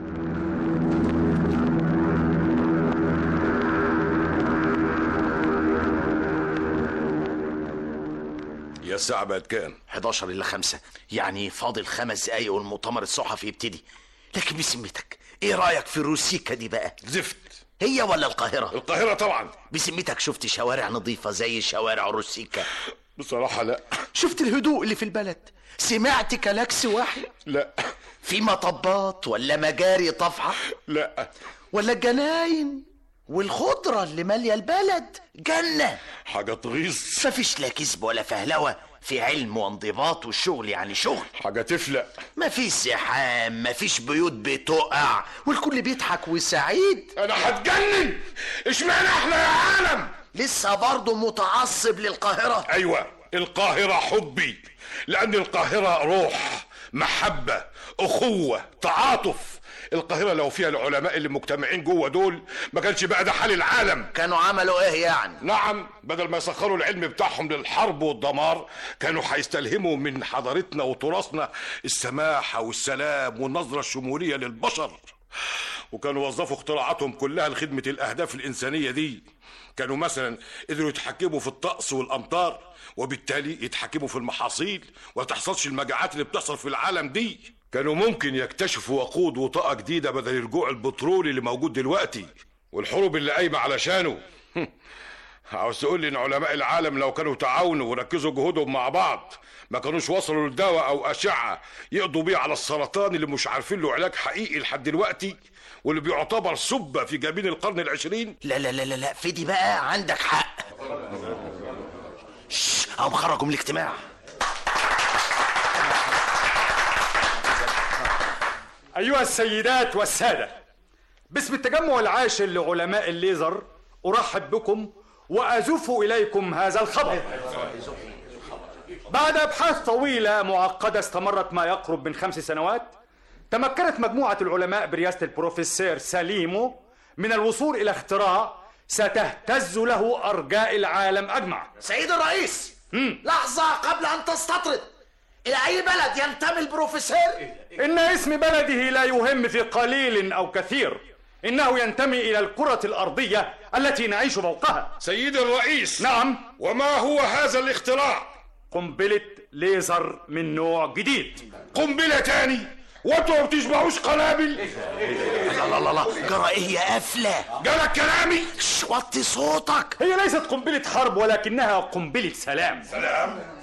يا الساعة بقت كام؟ 11:55، يعني فاضل 5 دقايق والمؤتمر الصحفي يبتدي. لكن بسمتك ايه رايك في روسيكا دي بقى؟ زفت. هي ولا القاهره؟ القاهره طبعا. بسمتك شفت شوارع نظيفه زي شوارع روسيكا؟ بصراحه لا. شفت الهدوء اللي في البلد؟ سمعت كلاكس واحد؟ لا. في مطبات ولا مجاري طافحه؟ لا. ولا الجناين والخضره اللي ماليه البلد؟ جنه. حاجه تغيظ. مفيش لا كذب ولا فهلوه، في علم وانضباط، والشغل يعني شغل. حاجه تفلق. مفيش زحام، مفيش بيوت بتقع، والكل بيضحك وسعيد. انا هتجنن. اشمعنى احنا يا عالم؟ لسه برضه متعصب للقاهره؟ ايوه القاهره حبي، لان القاهره روح، محبه، اخوه، تعاطف. القاهره لو فيها العلماء اللي مجتمعين جوه دول ما كانش بقى ده حال العالم. كانوا عملوا ايه يعني؟ نعم، بدل ما يسخروا العلم بتاعهم للحرب والدمار كانوا هيستلهموا من حضارتنا وتراثنا السماحه والسلام والنظره الشموليه للبشر، وكانوا وظفوا اختراعاتهم كلها لخدمه الاهداف الانسانيه دي. كانوا مثلا قدروا يتحكموا في الطقس والامطار، وبالتالي يتحكموا في المحاصيل وتحصلش المجاعات اللي بتحصل في العالم دي. كانوا ممكن يكتشفوا وقود وطاقة جديدة بدل الجوع البترولي اللي موجود دلوقتي والحروب اللي قايمة علشانه. عاوز تقول لي ان علماء العالم لو كانوا تعاونوا وركزوا جهودهم مع بعض ما كانوش وصلوا لدواء او اشعه يقضوا بيه على السرطان اللي مش عارفين له علاج حقيقي لحد دلوقتي واللي بيعتبر سبه في جبين القرن العشرين؟ لا لا لا لا في دي بقى عندك حق. هم خرجوا من الاجتماع. أيها السيدات والسادة، باسم التجمع العاشر لعلماء الليزر أرحب بكم وأزف إليكم هذا الخبر. بعد أبحاث طويلة معقدة استمرت ما يقرب من 5 سنوات، تمكنت مجموعة العلماء برئاسة البروفيسور ساليمو من الوصول إلى اختراع ستهتز له أرجاء العالم أجمع. سيد الرئيس، لحظة قبل أن تستطرد، إلى أي بلد ينتمي البروفيسور؟ إن اسم بلده لا يهم في قليل أو كثير، إنه ينتمي إلى الكرة الأرضية التي نعيش فوقها. سيد الرئيس. نعم. وما هو هذا الاختراع؟ قنبلة ليزر من نوع جديد. قنبلة تاني؟ وانتوا ما بتشبعوش قنابل؟ لا لا لا لا، جرى ايه يا قفلة؟ جالك كلامي؟ وطي صوتك. هي ليست قنبلة حرب ولكنها قنبلة سلام. سلام؟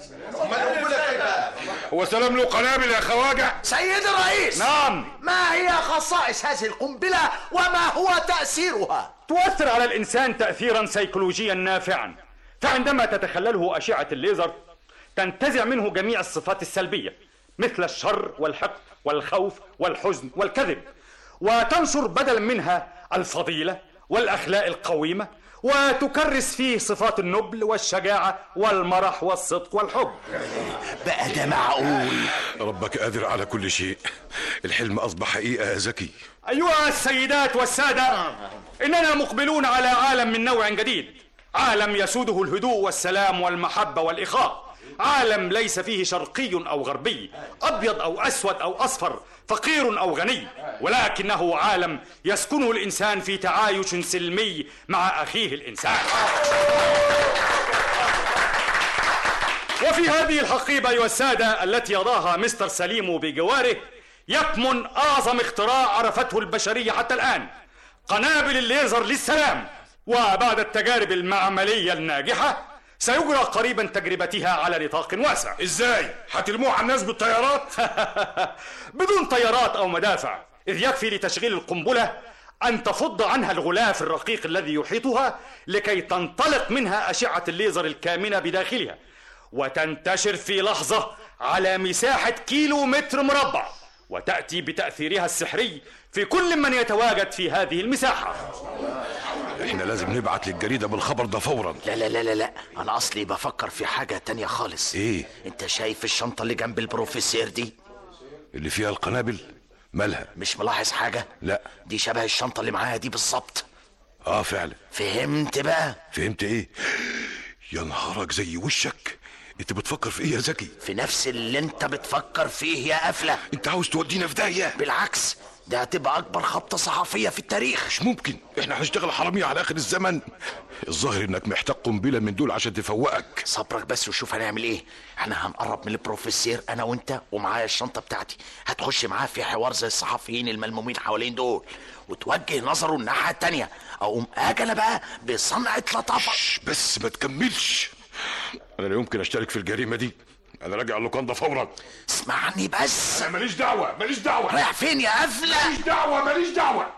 هو سلام له قنابل يا خواجة؟ سيد الرئيس. نعم. ما هي خصائص هذه القنبلة وما هو تأثيرها؟ تؤثر على الإنسان تأثيرا سيكولوجيا نافعا، فعندما تتخلله أشعة الليزر تنتزع منه جميع الصفات السلبية مثل الشر والحقد والخوف والحزن والكذب، وتنشر بدلا منها الفضيلة والأخلاق القويمة، وتكرس فيه صفات النبل والشجاعة والمرح والصدق والحب. بقى ده معقول؟ ربك قادر على كل شيء. الحلم أصبح حقيقة يا زكي. أيها السيدات والسادة، إننا مقبلون على عالم من نوع جديد، عالم يسوده الهدوء والسلام والمحبة والإخاء، عالم ليس فيه شرقي أو غربي، أبيض أو أسود أو أصفر، فقير أو غني، ولكنه عالم يسكنه الإنسان في تعايش سلمي مع أخيه الإنسان. وفي هذه الحقيبة أيها السادة التي يضعها مستر سليمو بجواره يكمن أعظم اختراع عرفته البشرية حتى الآن، قنابل الليزر للسلام. وبعد التجارب المعملية الناجحة سيجرى قريبا تجربتها على نطاق واسع. ازاي؟ هتلموها على الناس بالطيارات؟ بدون طيارات او مدافع، اذ يكفي لتشغيل القنبلة ان تفض عنها الغلاف الرقيق الذي يحيطها لكي تنطلق منها اشعة الليزر الكامنة بداخلها وتنتشر في لحظة على مساحة كيلومتر مربع، وتأتي بتأثيرها السحري في كل من يتواجد في هذه المساحة. احنا لازم نبعت للجريدة بالخبر ده فورا. لا لا لا لا لا، انا اصلي بفكر في حاجة تانية خالص. ايه؟ انت شايف الشنطة اللي جنب البروفيسور دي اللي فيها القنابل؟ مالها؟ مش ملاحظ حاجة؟ لا. دي شبه الشنطة اللي معاها دي بالظبط. فعلا. فهمت بقى؟ فهمت ايه؟ يا نهارك زي وشك، انت بتفكر في ايه يا زكي؟ في نفس اللي انت بتفكر فيه يا قفلة. انت عاوز تودينا في داهية؟ بالعكس، ده هتبقى اكبر خبطة صحفية في التاريخ. مش ممكن، احنا هنشتغل حرامية على اخر الزمن. الظاهر انك محتاج قنبلة من دول عشان تفوقك. صبرك بس وشوف هنعمل ايه. احنا هنقرب من البروفيسور انا وانت، ومعايا الشنطة بتاعتي. هتخش معاه في حوار زي الصحفيين الملمومين حوالين دول، وتوجه نظره الناحية التانية. اقوم اجل بقى بصنعة لطافة. بس ما تكملش، انا لا يمكن اشترك في الجريمة دي. انا راجع اللوكان ده فورا. اسمعني بس. انا ماليش دعوة، ماليش دعوة. رايح فين يا قفلة؟ ماليش دعوة، ماليش دعوة.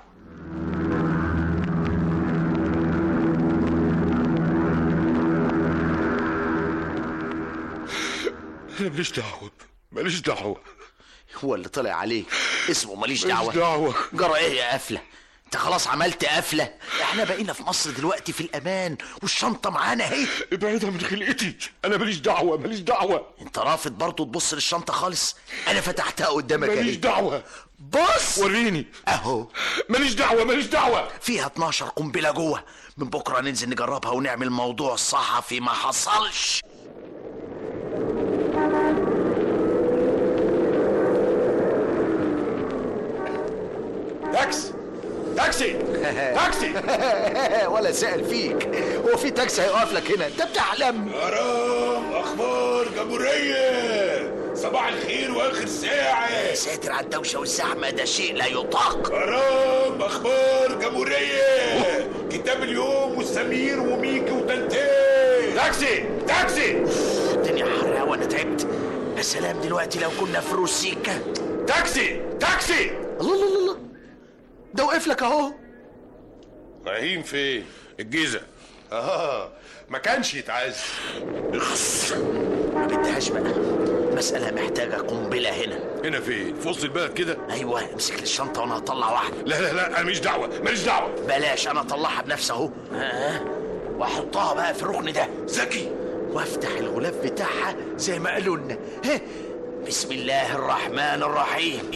انا ماليش دعوة، ماليش دعوة. هو اللي طلع عليك اسمه ماليش دعوة؟ ماليش دعوة. جرى ايه يا قفلة؟ انت خلاص عملت قفلة. احنا بقينا في مصر دلوقتي في الامان، والشنطة معانا اهي. ابعدها من خلقتي، انا ماليش دعوة، ماليش دعوة. انت رافض برضه تبص للشنطة خالص؟ انا فتحتها قدامك اهي. ماليش دعوة. بص وريني اهو. ماليش دعوة، ماليش دعوة. فيها 12 قنبلة جوه. من بكرة ننزل نجربها ونعمل موضوع صحفي ما حصلش. تاكسي تاكسي تاكسي. ولا سأل فيك، هو في تاكسي هيقف لك هنا؟ انت بتحلم. حرام. اخبار جمهورية، صباح الخير واخر ساعة. ساتر على الدوشة والزحمة، ده شيء لا يطاق. حرام. اخبار جمهورية، كتاب اليوم والسمير وميكي وتنتين. تاكسي تاكسي. الدنيا حر وانا تعبت. يا سلام دلوقتي لو كنا في روسيكا. تاكسي تاكسي. الله الله الله، ده وقف لك اهو. رايحين فين؟ الجيزه. ما كانش يتعز. اخس، ما بدهاش بقى، مسألة محتاجة قنبلة هنا. هنا فين؟ في وسط البلد كده؟ ايوه، امسك لي الشنطة وانا هطلع واحدة. لا لا لا، انا ماليش دعوة ماليش دعوة. بلاش، انا اطلعها بنفسي اهو. واحطها بقى في الركن ده ذكي، وافتح الغلاف بتاعها زي ما قالوا لنا. بسم الله الرحمن الرحيم.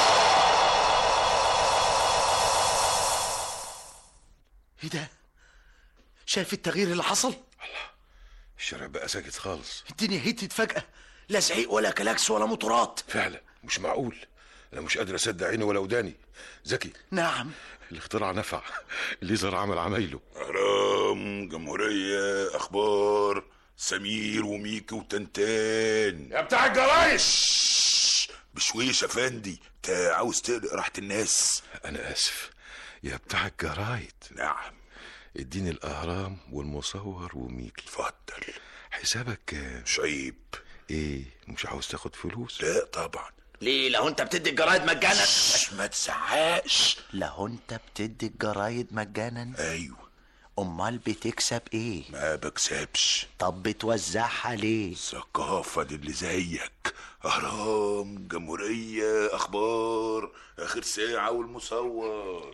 ايه ده؟ شايف التغيير اللي حصل؟ الله، الشارع بقى ساكت خالص. الدنيا هدت فجأة، لا زعيق ولا كلاكس ولا موتورات. فعلا مش معقول، انا مش قادر اصدق عيني ولا وداني. ذكي. نعم. الاختراع نفع، الليزر عمل عمايله. اهرام، جمهورية، اخبار، سمير وميكي وتنتان. يا بتاع الجرايد. بشويش يا فندي، انت عاوز تقلق راحة الناس. انا اسف يا بتاع الجرايد. نعم. اديني الاهرام والمصور وميكي. اتفضل. حسابك كام؟ مش عيب. ايه، مش عاوز تاخد فلوس؟ لا طبعا. ليه؟ لو انت بتدي الجرايد مجانا. ما تزعقش. لو انت بتدي الجرايد مجانا. ايوه. امال بتكسب ايه؟ ما بكسبش. طب بتوزعها ليه؟ ثقافة اللي زيك. اهرام، جمهورية، اخبار، اخر ساعة والمصور.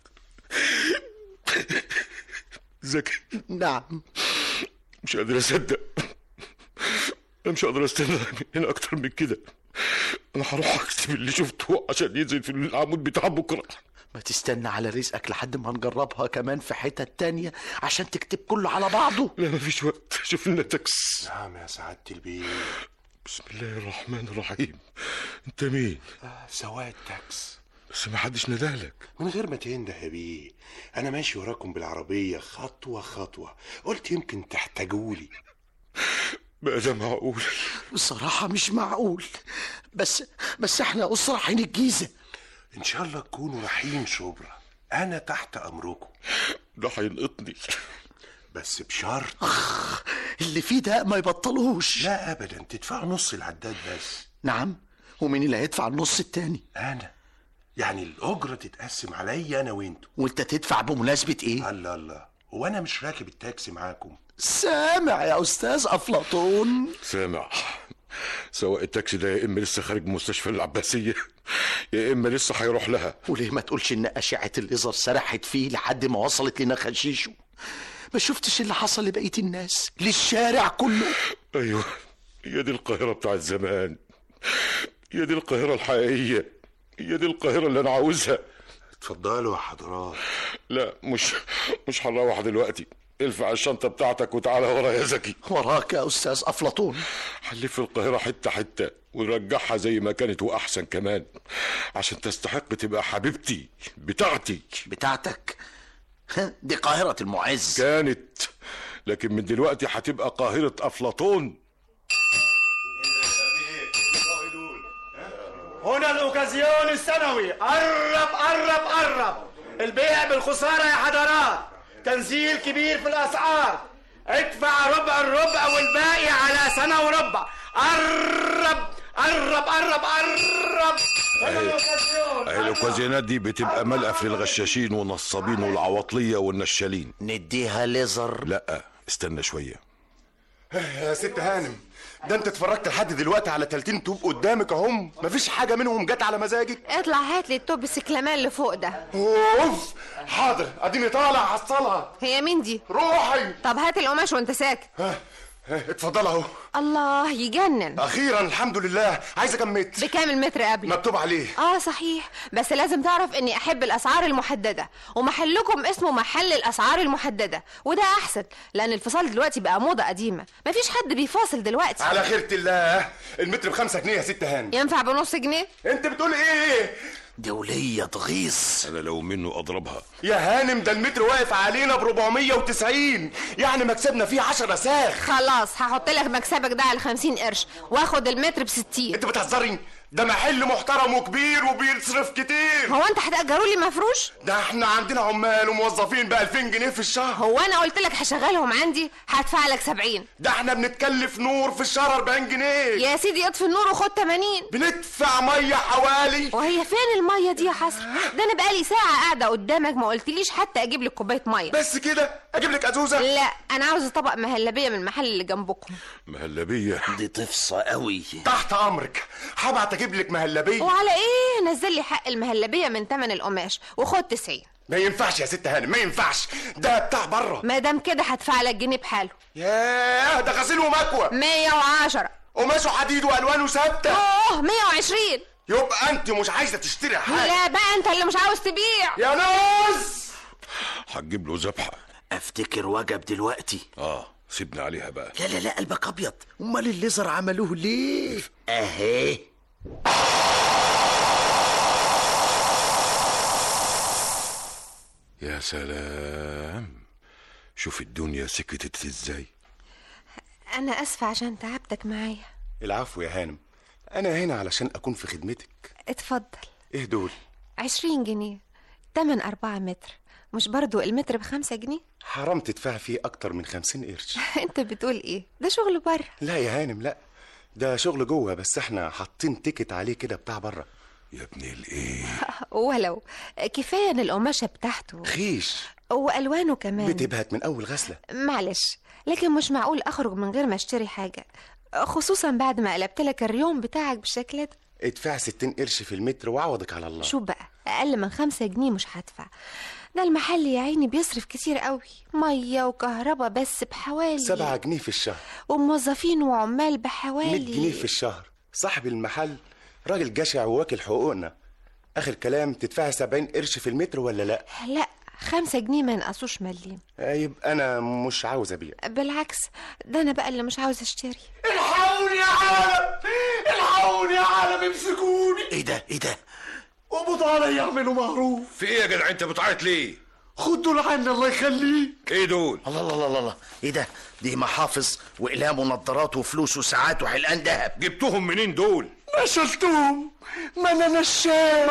ذكي. نعم. مش قادر اصدق، انا مش قادر استنى هنا اكتر من كده. انا هروح اكتب اللي شفته عشان ينزل في العمود بتاع بكره. ما تستنى على رزقك لحد ما نجربها كمان في حتة تانية عشان تكتب كله على بعضه. لا مفيش وقت، شوف لنا تاكس. نعم يا سعادة البيه. بسم الله الرحمن الرحيم. انت مين؟ سواق التاكس. بس ما حدش ندهلك. من غير ما تنده يا بيه، انا ماشي وراكم بالعربية خطوة خطوة، قلت يمكن تحتاجولي. بقى ده معقول؟ بصراحة مش معقول. بس احنا أسرة حين الجيزة. ان شاء الله تكونوا رايحين شبرا، انا تحت امركم. ده هينقطني بس بشرط اللي فيه ده ما يبطلوش. لا ابدا، تدفعوا نص العداد بس. نعم. ومين اللي هيدفع النص التاني؟ انا. يعني الاجره تتقسم عليا انا وانتوا. وانت تدفع بمناسبة ايه؟ الله الله، هو انا مش راكب التاكسي معاكم؟ سامع يا استاذ افلاطون؟ سامع. سواق التاكسي ده يا اما لسه خارج من مستشفى العباسيه يا اما لسه هيروح لها. وليه ما تقولش ان اشعه الليزر سرحت فيه لحد ما وصلت لنا خشيشه؟ ما شفتش اللي حصل لبقيه الناس، للشارع كله؟ ايوه، هي دي القاهره بتاعت زمان، هي دي القاهره الحقيقيه، هي دي القاهره اللي انا عاوزها. اتفضلوا يا حضرات. لا مش هنروح دلوقتي. الفع الشنطة بتاعتك وتعالى ورا يا زكي. وراك يا أستاذ أفلاطون. هنلف القاهرة حتة حتة ونرجعها زي ما كانت وأحسن كمان، عشان تستحق تبقى حبيبتي بتاعتي. بتاعتك؟ دي قاهرة المعز. كانت، لكن من دلوقتي هتبقى قاهرة أفلاطون. هنا الأوكازيون السنوي. قرب البيع بالخسارة يا حضرات، تنزيل كبير في الأسعار، ادفع ربع الربع والباقي على سنة وربع. قرب. اهي الاوكازيونات دي بتبقى ملقف للغشاشين والنصابين والعواطلية والنشالين. نديها ليزر؟ لا استنى شوية يا ست هانم، ده انت اتفرجت لحد دلوقتي على 30 توب قدامك اهم، مفيش حاجه منهم جت على مزاجك؟ اطلع هات لي التوب السكلمان اللي فوق ده. اوف، حاضر، اديني طالع حصلها. هي مين دي؟ روحي. طب هات القماش وانت ساكت. اتفضل اهو. الله، يجنن. اخيرا الحمد لله. عايزه كم متر؟ بكام المتر قبل؟ مكتوب عليه. صحيح، بس لازم تعرف اني احب الاسعار المحدده، ومحلكم اسمه محل الاسعار المحدده، وده احسن لان الفصال دلوقتي بقى موضه قديمه، مفيش حد بيفاصل دلوقتي. على خيرة الله. المتر ب5 جنيه يا ست هانم. ينفع بنص جنيه؟ انت بتقول ايه؟ دولية تغيظ. انا لو منه اضربها يا هانم، ده المتر واقف علينا ب490، يعني مكسبنا فيه 10 ساخ. خلاص، هحط لك مكسبك ده على 50 قرش واخد المتر ب60. انت بتهزري؟ ده محل محترم وكبير وبيصرف كتير. هو انت هتأجروا لي مفروش؟ ده احنا عندنا عمال وموظفين ب2000 جنيه في الشهر. هو انا قلت لك هشغلهم عندي هدفع لك 70. ده احنا بنتكلف نور في الشهر 40 جنيه. يا سيدي اطفي النور وخد 80. بندفع ميه حوالي. وهي فين الميه دي يا حسن؟ ده انا بقالي ساعه قاعده قدامك ما قلتليش حتى اجيب لك كوبايه ميه. بس كده اجيب لك ازوزه؟ لا انا عاوزه طبق مهلبيه من المحل اللي جنبكم. مهلبيه دي تفصى قوي. تحت امرك، هبعت اجيب لك مهلبيه. وعلى ايه؟ نزل لي حق المهلبيه من ثمن القماش وخد 90. ما ينفعش يا ست هانم، ما ينفعش، ده بتاع بره. ما دام كده هدفع لك جنيه بحاله. ياه ده غسيل ومكوى. 110. قماشه حديد والوانه ثابته. 120. يبقى انت مش عايزه تشتري حاجه. لا بقى انت اللي مش عاوز تبيع يا ناس. هتجيب له ذبحه. افتكر وجب دلوقتي. سيبنا عليها بقى. لا لا لا قلبك ابيض. امال الليزر عملوه ليه؟ اهي. يا سلام، شوف الدنيا سكتت ازاي. انا اسفه عشان تعبتك معايا. العفو يا هانم، انا هنا علشان اكون في خدمتك. اتفضل. ايه دول؟ 20 جنيه، تمن 4 متر. مش برضو المتر ب5 جنيه؟ حرام تدفع فيه اكتر من 50 قرش. انت بتقول ايه؟ ده شغل بره. لا يا هانم لا، ده شغل جوه، بس احنا حاطين تيكت عليه كده بتاع بره. يا ابن الايه. ولو كفايه ان القماشه بتاعته خيش والوانه كمان بتبهت من اول غسله. معلش، لكن مش معقول اخرج من غير ما اشتري حاجه، خصوصا بعد ما قلبت لك الريوم بتاعك بالشكل ده. ادفع 60 قرش في المتر وعوضك على الله. شو بقى، اقل من 5 جنيه مش هدفع. ده المحل يا عيني بيصرف كتير قوي، ميه وكهرباء بس بحوالي 7 جنيه في الشهر، وموظفين وعمال بحوالي 100 جنيه في الشهر. صاحب المحل راجل جشع وواكل حقوقنا. اخر كلام تدفع 70 قرش في المتر ولا لا؟ لا 5 جنيه ما ينقصوش مليم. يبقى انا مش عاوز ابيع. بالعكس، ده انا بقى اللي مش عاوز اشتري. الحقوني يا عالم، الحقوني يا عالم، امسكوني. ايه ده ايه ده؟ قبضوا عليا، اعملوا معروف. في ايه يا جدع انت بتعيط ليه؟ خد دول عني الله يخليك. ايه دول؟ الله الله الله الله، ايه ده؟ دي محافظ واقلام ونضارات وفلوس وساعات وحلقان دهب. جبتهم منين دول؟ نشلتهم، ما انا نشال.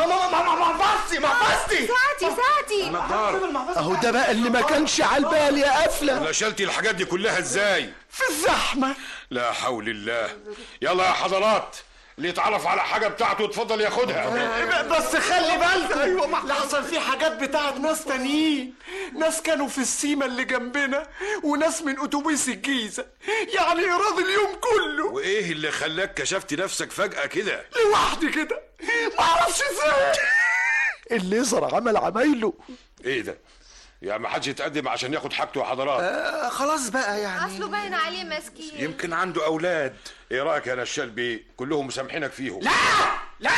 محفظتي ساعتي اهو ده بقى اللي ما كانش على البال يا قفله. نشلتي الحاجات دي كلها ازاي؟ في الزحمه. لا حول الله. يلا يا حضرات، اللي يتعرف على حاجه بتاعته اتفضل ياخدها. بس خلي بالكم لحسن في حاجات بتاعت ناس تانيين، ناس كانوا في السيما اللي جنبنا وناس من اتوبيس الجيزه، يعني ايراد اليوم كله. وايه اللي خلاك كشفت نفسك فجاه كده؟ لوحدي كده معرفش ازاي. الليزر عمل عمايله. ايه ده؟ يعني ما حدش يتقدم عشان ياخد حاجته يا حضرات؟ خلاص بقى يعني اصله باين عليه مسكين. يمكن عنده اولاد. ايه رايك يا نشال بيه؟ كلهم مسامحينك فيهم. لا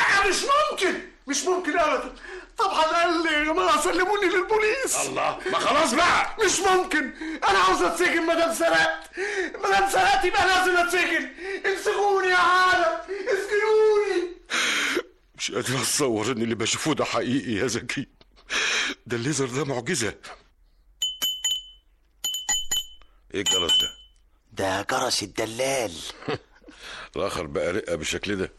مش ممكن ابدا. طبعا قال لي يا جماعه سلموني للبوليس. الله، ما خلاص بقى. مش ممكن، انا عاوز اتسجن. مدام سرقت يبقى لازم اتسجن. امسكوني يا عالم، اسجنوني. مش قادر اتصور ان اللي بشوفه ده حقيقي يا زكي. ده الليزر ده معجزه. ايه الجرس ده؟ ده جرس الدلال. الاخر بقى رقه بالشكل ده.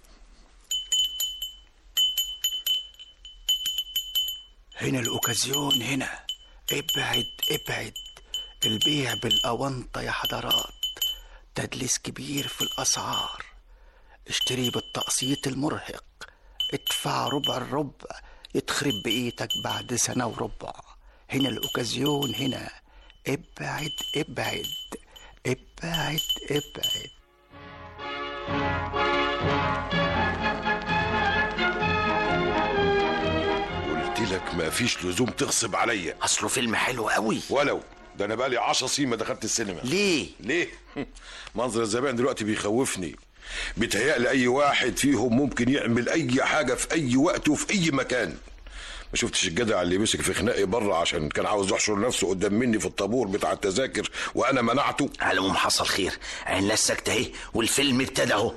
هنا الاوكازيون، هنا ابعد. البيع بالاونطه يا حضرات، تدليس كبير في الاسعار. اشتري بالتقسيط المرهق، ادفع ربع الربع، يتخرب بايدك بعد سنه وربع. هنا الاوكازيون، هنا ابعد. قلت لك ما فيش لزوم تغصب عليا. اصله فيلم حلو قوي. ولو ده انا بقالي 10 سنين ما دخلت السينما. ليه؟ منظر الزبائن دلوقتي بيخوفني. بيتهيألي اي واحد فيهم ممكن يعمل اي حاجه في اي وقت وفي اي مكان. ما شفتش الجدع اللي مسك في خناقي بره عشان كان عاوز يحشر نفسه قدام مني في الطابور بتاع التذاكر وانا منعته؟ على العموم حصل خير، الناس ساكته اهي والفيلم ابتدى اهو.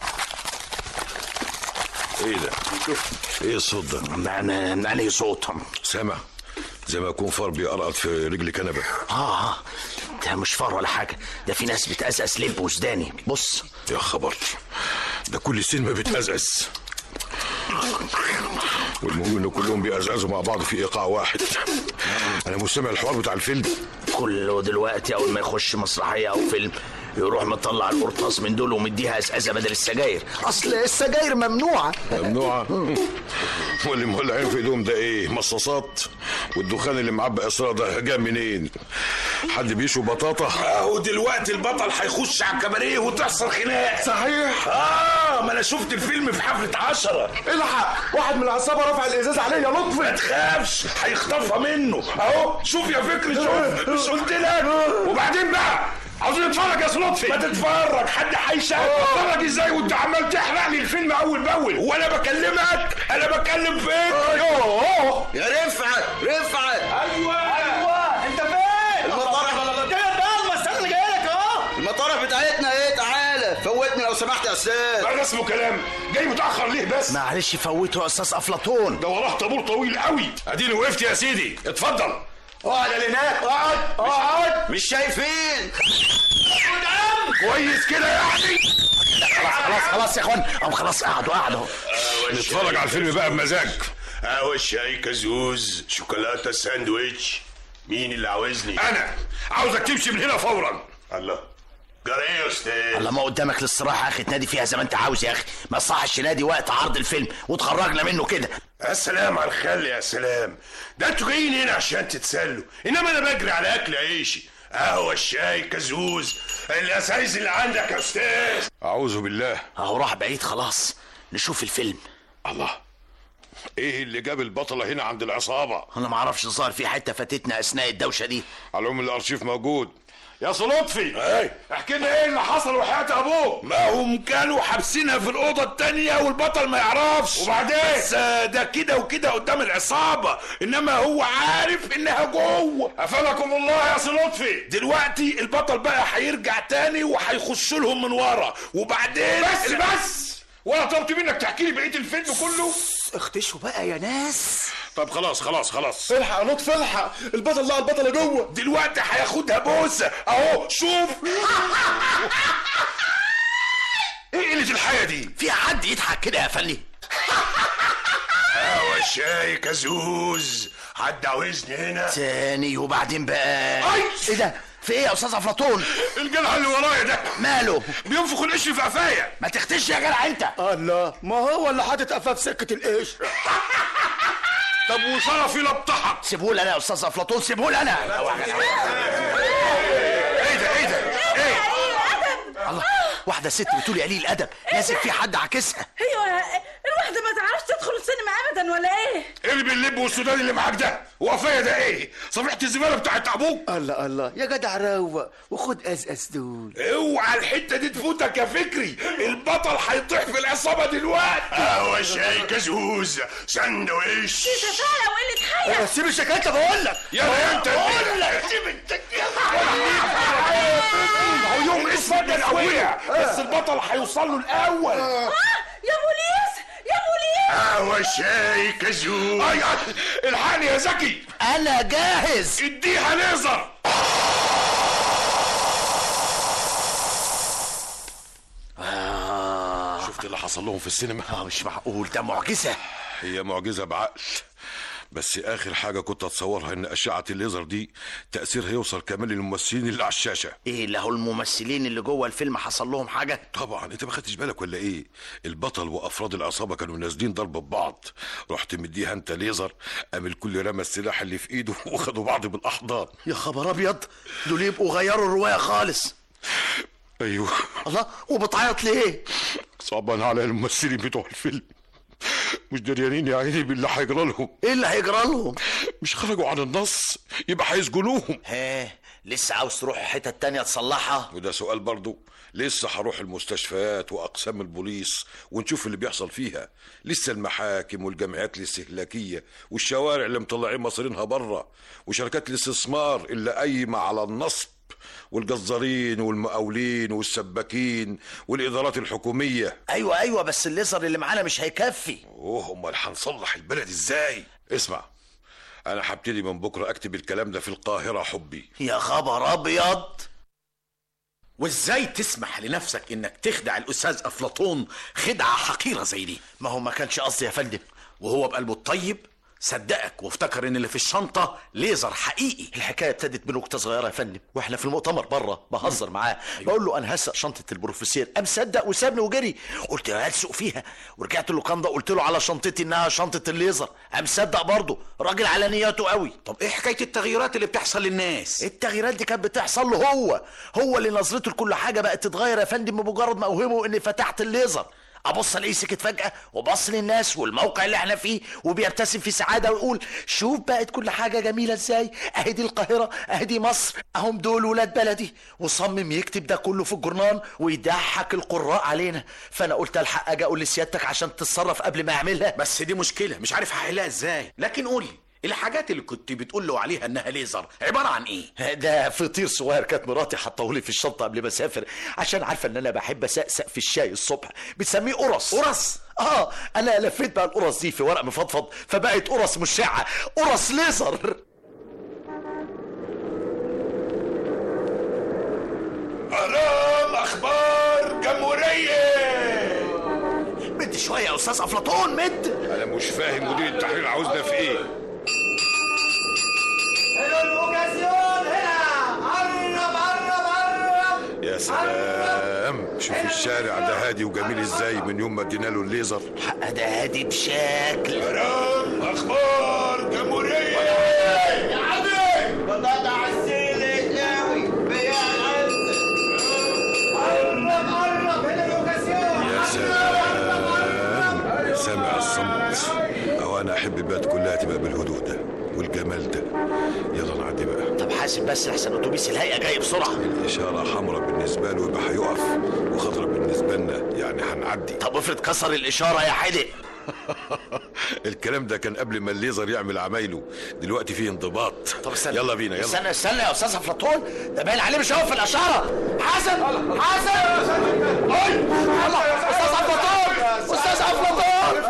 ايه ده؟ ايه الصوت ده؟ معنى صوت سامع زي ما يكون فار بيقرقط في رجل كنبه. ده مش فار ولا حاجه، ده في ناس بتقزقز لب وسداني. بص يا خبر، ده كل السينما بتقزقز. والمهم ان كلهم بيأزأزوا مع بعض في ايقاع واحد. انا مستمع الحوار بتاع الفيلم كله دلوقتي اول ما يخش مسرحيه او فيلم يروح مطلع القرطاس من دول ومديها ازازه بدل السجاير. اصل السجاير ممنوعه. واللي مولعين في ايدهم ده ايه؟ مصاصات؟ والدخان اللي معبى اسرار ده جاي منين؟ حد بيشوي بطاطا؟ اهو دلوقتي البطل هيخش على الكباريه وتحصل خناق. صحيح. ما انا شفت الفيلم في حفله 10. الحق، واحد من العصابه رفع الازاز عليه يا لطفي. ما تخافش هيخطفها منه. اهو شوف يا فكري، شوف مش قلت لك؟ وبعدين بقى عاوزين نتفرج يا لطفي. ما تتفرج، حد هيشاهد. اتفرج ازاي وانت عمال تحرق لي الفيلم اول باول وانا بكلمك؟ انا بكلم فين؟ يا رفعت ايوه انت فين؟ المطارح استنى جاي لك اهو. المطارح بتاعتنا ايه؟ تعالى فوتني لو سمحت يا استاذ. ده اسمه كلام. جاي متاخر ليه بس؟ معلش فوته يا استاذ افلاطون، ده وراه طابور طويل قوي. اديني وقفت يا سيدي، اتفضل. اقعد يا هناك، اقعد. مش شايفين كويس كده يعني. خلاص يا اخوان، او خلاص قعدوا نتفرج على الفيلم بقى بمزاج. الشاي كازوز، شوكولاته ساندويتش. مين اللي عاوزني؟ انا عاوزك تمشي من هنا فورا. الله، جرى ايه يا استاذ؟ الله، ما قدامك الاستراحه يا اخي تنادي فيها زي ما انت عاوز يا اخي. ما صحش نادي وقت عرض الفيلم وتخرجنا منه كده. يا سلام على الخل، يا سلام. ده انتوا جايين هنا عشان تتسلوا، انما انا بجري على اكل عيشي. قهوه الشاي كازوز، الاسايز اللي عندك يا استاذ. اعوذ بالله. اهو راح بعيد خلاص، نشوف الفيلم. الله، ايه اللي جاب البطله هنا عند العصابه؟ انا ما اعرفش، صار في حته فاتتنا اثناء الدوشه دي. على العموم الارشيف موجود. يا لطفي، احكي لنا ايه اللي حصل وحياة ابوه. ما هم كانوا حابسينها في الاوضه التانية والبطل ما يعرفش. وبعدين بس ده كده وكده قدام العصابه، انما هو عارف انها جوه. افلكم الله يا لطفي. دلوقتي البطل بقى هيرجع تاني وهيخش لهم من ورا، وبعدين بس ولا طلبت منك تحكي لي بقيه الفيلم كله؟ اختشوا بقى يا ناس. طب خلاص. الحق يا لطفي، الحق، البطل لقى البطله جوه. دلوقتي هياخدها بوسه اهو، شوف. ايه قله الحياه دي؟ في حد يضحك كده يا فني؟ قهوه الشاي كازوز، حد عاوزني هنا تاني؟ وبعدين بقى ايه ده؟ في ايه يا استاذ افلاطون؟ الجدع اللي ورايا ده ماله؟ بينفخ القش في قفايا. ما تختش يا جدع انت. الله، ما هو اللي حاطط قفاه في سكه القش. طب وشرفي لبطحك. سيبهولي انا يا استاذ افلاطون، سيبهولي انا. ايه ده؟ الله، واحده ست بتقولي قليل الادب، لازم في حد عاكسها. ايوه، الواحده ما تعرفش تدخل السينما ابدا ولا ايه؟ قلب اللب والسوداني اللي معاك ده وقفايا ده ايه؟ صفيحه الزباله بتاعت ابوك. الله يا جدع، روق وخد ازاز دول. اوعى الحته دي تفوتك يا فكري، البطل هيطيح في العصابه دلوقتي. قهوه شاي كازوز ساندويتش. دي تفاهه وقله حياه. سيب الشكاية بقول لك. يا انت بقول لك سيب هو يوم اسمه وقع، بس البطل هيوصل له الاول. يا بوليس يا بوليس. قهوه شاي كازوز. الحقني يا زكي. انا جاهز. اديها ليزر. شفت اللي حصل لهم في السينما؟ مش معقول، ده معجزه. هي معجزه بعقل، بس اخر حاجه كنت اتصورها ان اشعه الليزر دي تاثيرها يوصل كمان للممثلين اللي على الشاشه. ايه اللي هو الممثلين اللي جوه الفيلم حصل لهم حاجه؟ طبعا، انت ما خدتش بالك ولا ايه؟ البطل وافراد العصابه كانوا نازلين ضرب ببعض، رحت مديها انت ليزر، قام الكل رمى السلاح اللي في ايده وخدوا بعض بالاحضان. يا خبر ابيض، دول يبقوا غيروا الروايه خالص. ايوه. الله، وبتعيط ليه؟ صعبان على الممثلين بتوع الفيلم، مش دريانين يا عيني باللي هيجرى لهم. ايه اللي هيجرى لهم؟ مش خرجوا عن النص، يبقى هيسجنوهم. لسه عاوز تروح حتة تانية تصلحها؟ وده سؤال برضو. لسه هروح المستشفيات واقسام البوليس ونشوف اللي بيحصل فيها. لسه المحاكم والجمعيات الاستهلاكيه والشوارع اللي مطلعين مصارينها بره، وشركات الاستثمار اللي قايمه على النصب، والجزارين والمقاولين والسباكين والادارات الحكوميه. ايوه بس الليزر اللي معانا مش هيكفي. امال هنصلح البلد ازاي؟ اسمع، انا هبتدي من بكره اكتب الكلام ده في القاهره حبي. يا خبر ابيض. وازاي تسمح لنفسك انك تخدع الاستاذ افلاطون خدعه حقيره زي دي؟ ما هو ما كانش قصدي يا فندم. وهو بقلبه الطيب صدقك وافتكر ان اللي في الشنطه ليزر حقيقي. الحكايه ابتدت بنكته صغيره يا فندم، واحنا في المؤتمر بره بهزر معاه. بقول له انا هسرق شنطه البروفيسور، قام صدق وسابني وجري. قلت له هتسوق فيها، ورجعت له كندا قلت له على شنطتي انها شنطه الليزر، قام صدق برضه. راجل على نياته قوي. طب ايه حكايه التغييرات اللي بتحصل للناس؟ التغييرات دي كانت بتحصل له هو اللي نظرته لكل حاجه بقت تتغير يا فندم بمجرد ما اوهمه اني فتحت الليزر. ابص الاقيه سكت فجاه وبص للناس والموقع اللي احنا فيه وبيبتسم في سعاده ويقول شوف بقت كل حاجه جميله ازاي، اهي دي القاهره، اهي دي مصر، اهم دول ولاد بلدي. وصمم يكتب ده كله في الجورنال ويضحك القراء علينا. فانا قلت الحق اجي اقول لسيادتك عشان تتصرف قبل ما اعملها. بس دي مشكله مش عارف هحلها ازاي. لكن قولي الحاجات اللي كنت بتقول له عليها انها ليزر عباره عن ايه؟ ده فطير صغير كانت مراتي حطاهولي في الشنطه قبل ما اسافر، عشان عارفه ان انا بحب اسقسق في الشاي الصبح. بتسميه قرص. قرص؟ انا لفيت بقى القرص دي في ورق مفضفض فبقت قرص مشعه، قرص ليزر. اهرام اخبار جمهوريه. مد شويه يا استاذ افلاطون مد. انا مش فاهم مدير التحرير عاوزنا في ايه. الاوكازيون هنا، قرب. يا سلام، شوف الشارع ده هادي وجميل ازاي من يوم ما ادينا له الليزر. حق ده هادي بشكل. اهرام اخبار جمهوريه. يا عمي بطاطا عسيلة قوي بيع العز. قرب هنا الاوكازيون. يا سلام، سامع الصمت. او انا احب البلد كلها تبقى بالهدوء ده والجمال ده. يلا نعدي بقى. طب حاسب بس لحسن اتوبيس الهيئه جاي بسرعه. الاشاره حمراء بالنسبه له يبقى هيقف، وخضراء بالنسبه لنا يعني هنعدي. طب افرض كسر الاشاره يا حدق. الكلام ده كان قبل ما الليزر يعمل عمايله، دلوقتي فيه انضباط. طب استنى، يلا بينا يلا. استنى يا استاذ افلاطون، ده باين عليه مش هيقف في الاشاره. حسن استاذ افلاطون، استاذ افلاطون.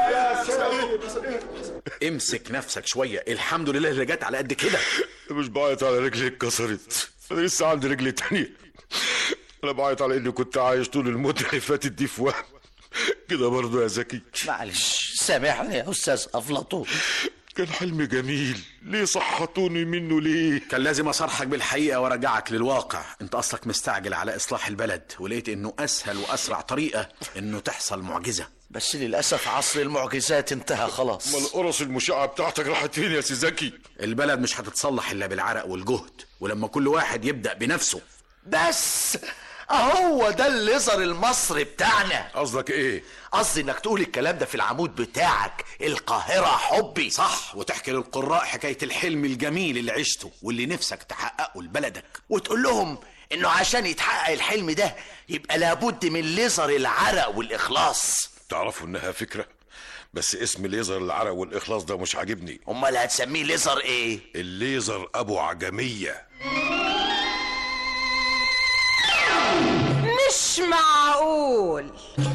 امسك نفسك شويه، الحمد لله اللي جت على قد كده. مش بعيط على رجلي اتكسرت، انا لسه عندي رجلي تانية. انا بعيط على اني كنت عايش طول المده اللي فاتت دي في وهم كده برضه يا زكي. معلش سامحني يا استاذ افلاطون، كان حلم جميل، ليه صحتوني منه ليه؟ كان لازم اصرحك بالحقيقه وارجعك للواقع. انت اصلك مستعجل على اصلاح البلد، ولقيت انه اسهل واسرع طريقه انه تحصل معجزه. بس للاسف عصر المعجزات انتهى خلاص. امال القرص المشعه بتاعتك راحت فين يا سي زكي؟ البلد مش هتتصلح الا بالعرق والجهد، ولما كل واحد يبدا بنفسه. بس اهو ده الليزر المصري بتاعنا. قصدك ايه؟ قصدي انك تقول الكلام ده في العمود بتاعك، القاهرة حبي. صح، وتحكي للقراء حكاية الحلم الجميل اللي عشته واللي نفسك تحققه لبلدك، وتقول لهم انه عشان يتحقق الحلم ده يبقى لابد من ليزر العرق والاخلاص. تعرفوا انها فكرة، بس اسم ليزر العرق والاخلاص ده مش عاجبني. امال هتسميه ليزر ايه؟ الليزر ابو عجمية. مش معقول.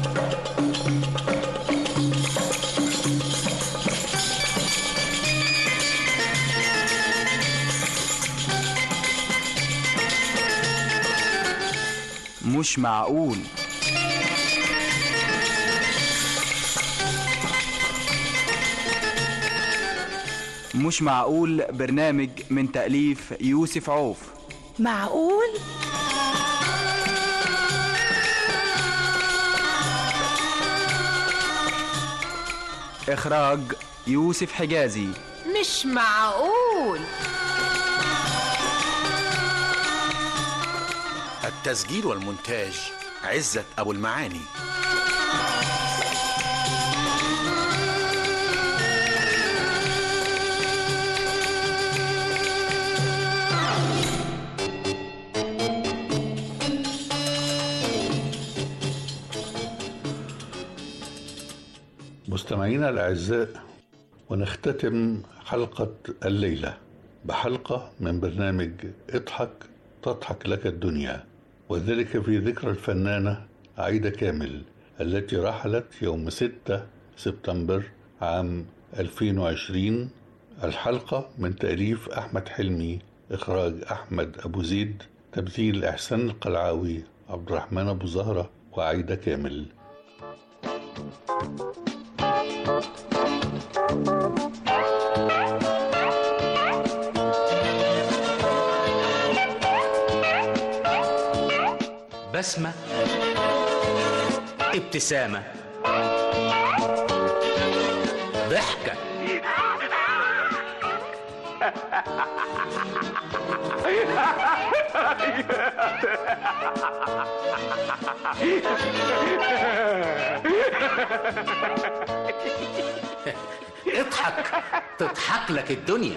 مش معقول. مش معقول برنامج من تأليف يوسف عوف. معقول؟ إخراج يوسف حجازي. مش معقول. التسجيل والمونتاج عزت أبو المعاني. مستمعينا الأعزاء، ونختتم حلقة الليلة بحلقة من برنامج اضحك تضحك لك الدنيا، وذلك في ذكرى الفنانة عايدة كامل التي رحلت يوم 6 سبتمبر عام 2020. الحلقة من تأليف أحمد حلمي، إخراج أحمد أبو زيد، تمثيل إحسان القلعاوي، عبد الرحمن أبو زهرة وعايدة كامل. بسمة، ابتسامة، ضحكة. اضحك تضحك لك الدنيا.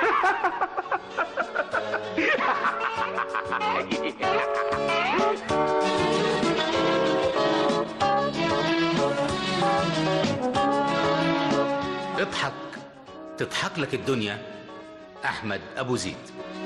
اضحك تضحك لك الدنيا. أحمد أبو زيد.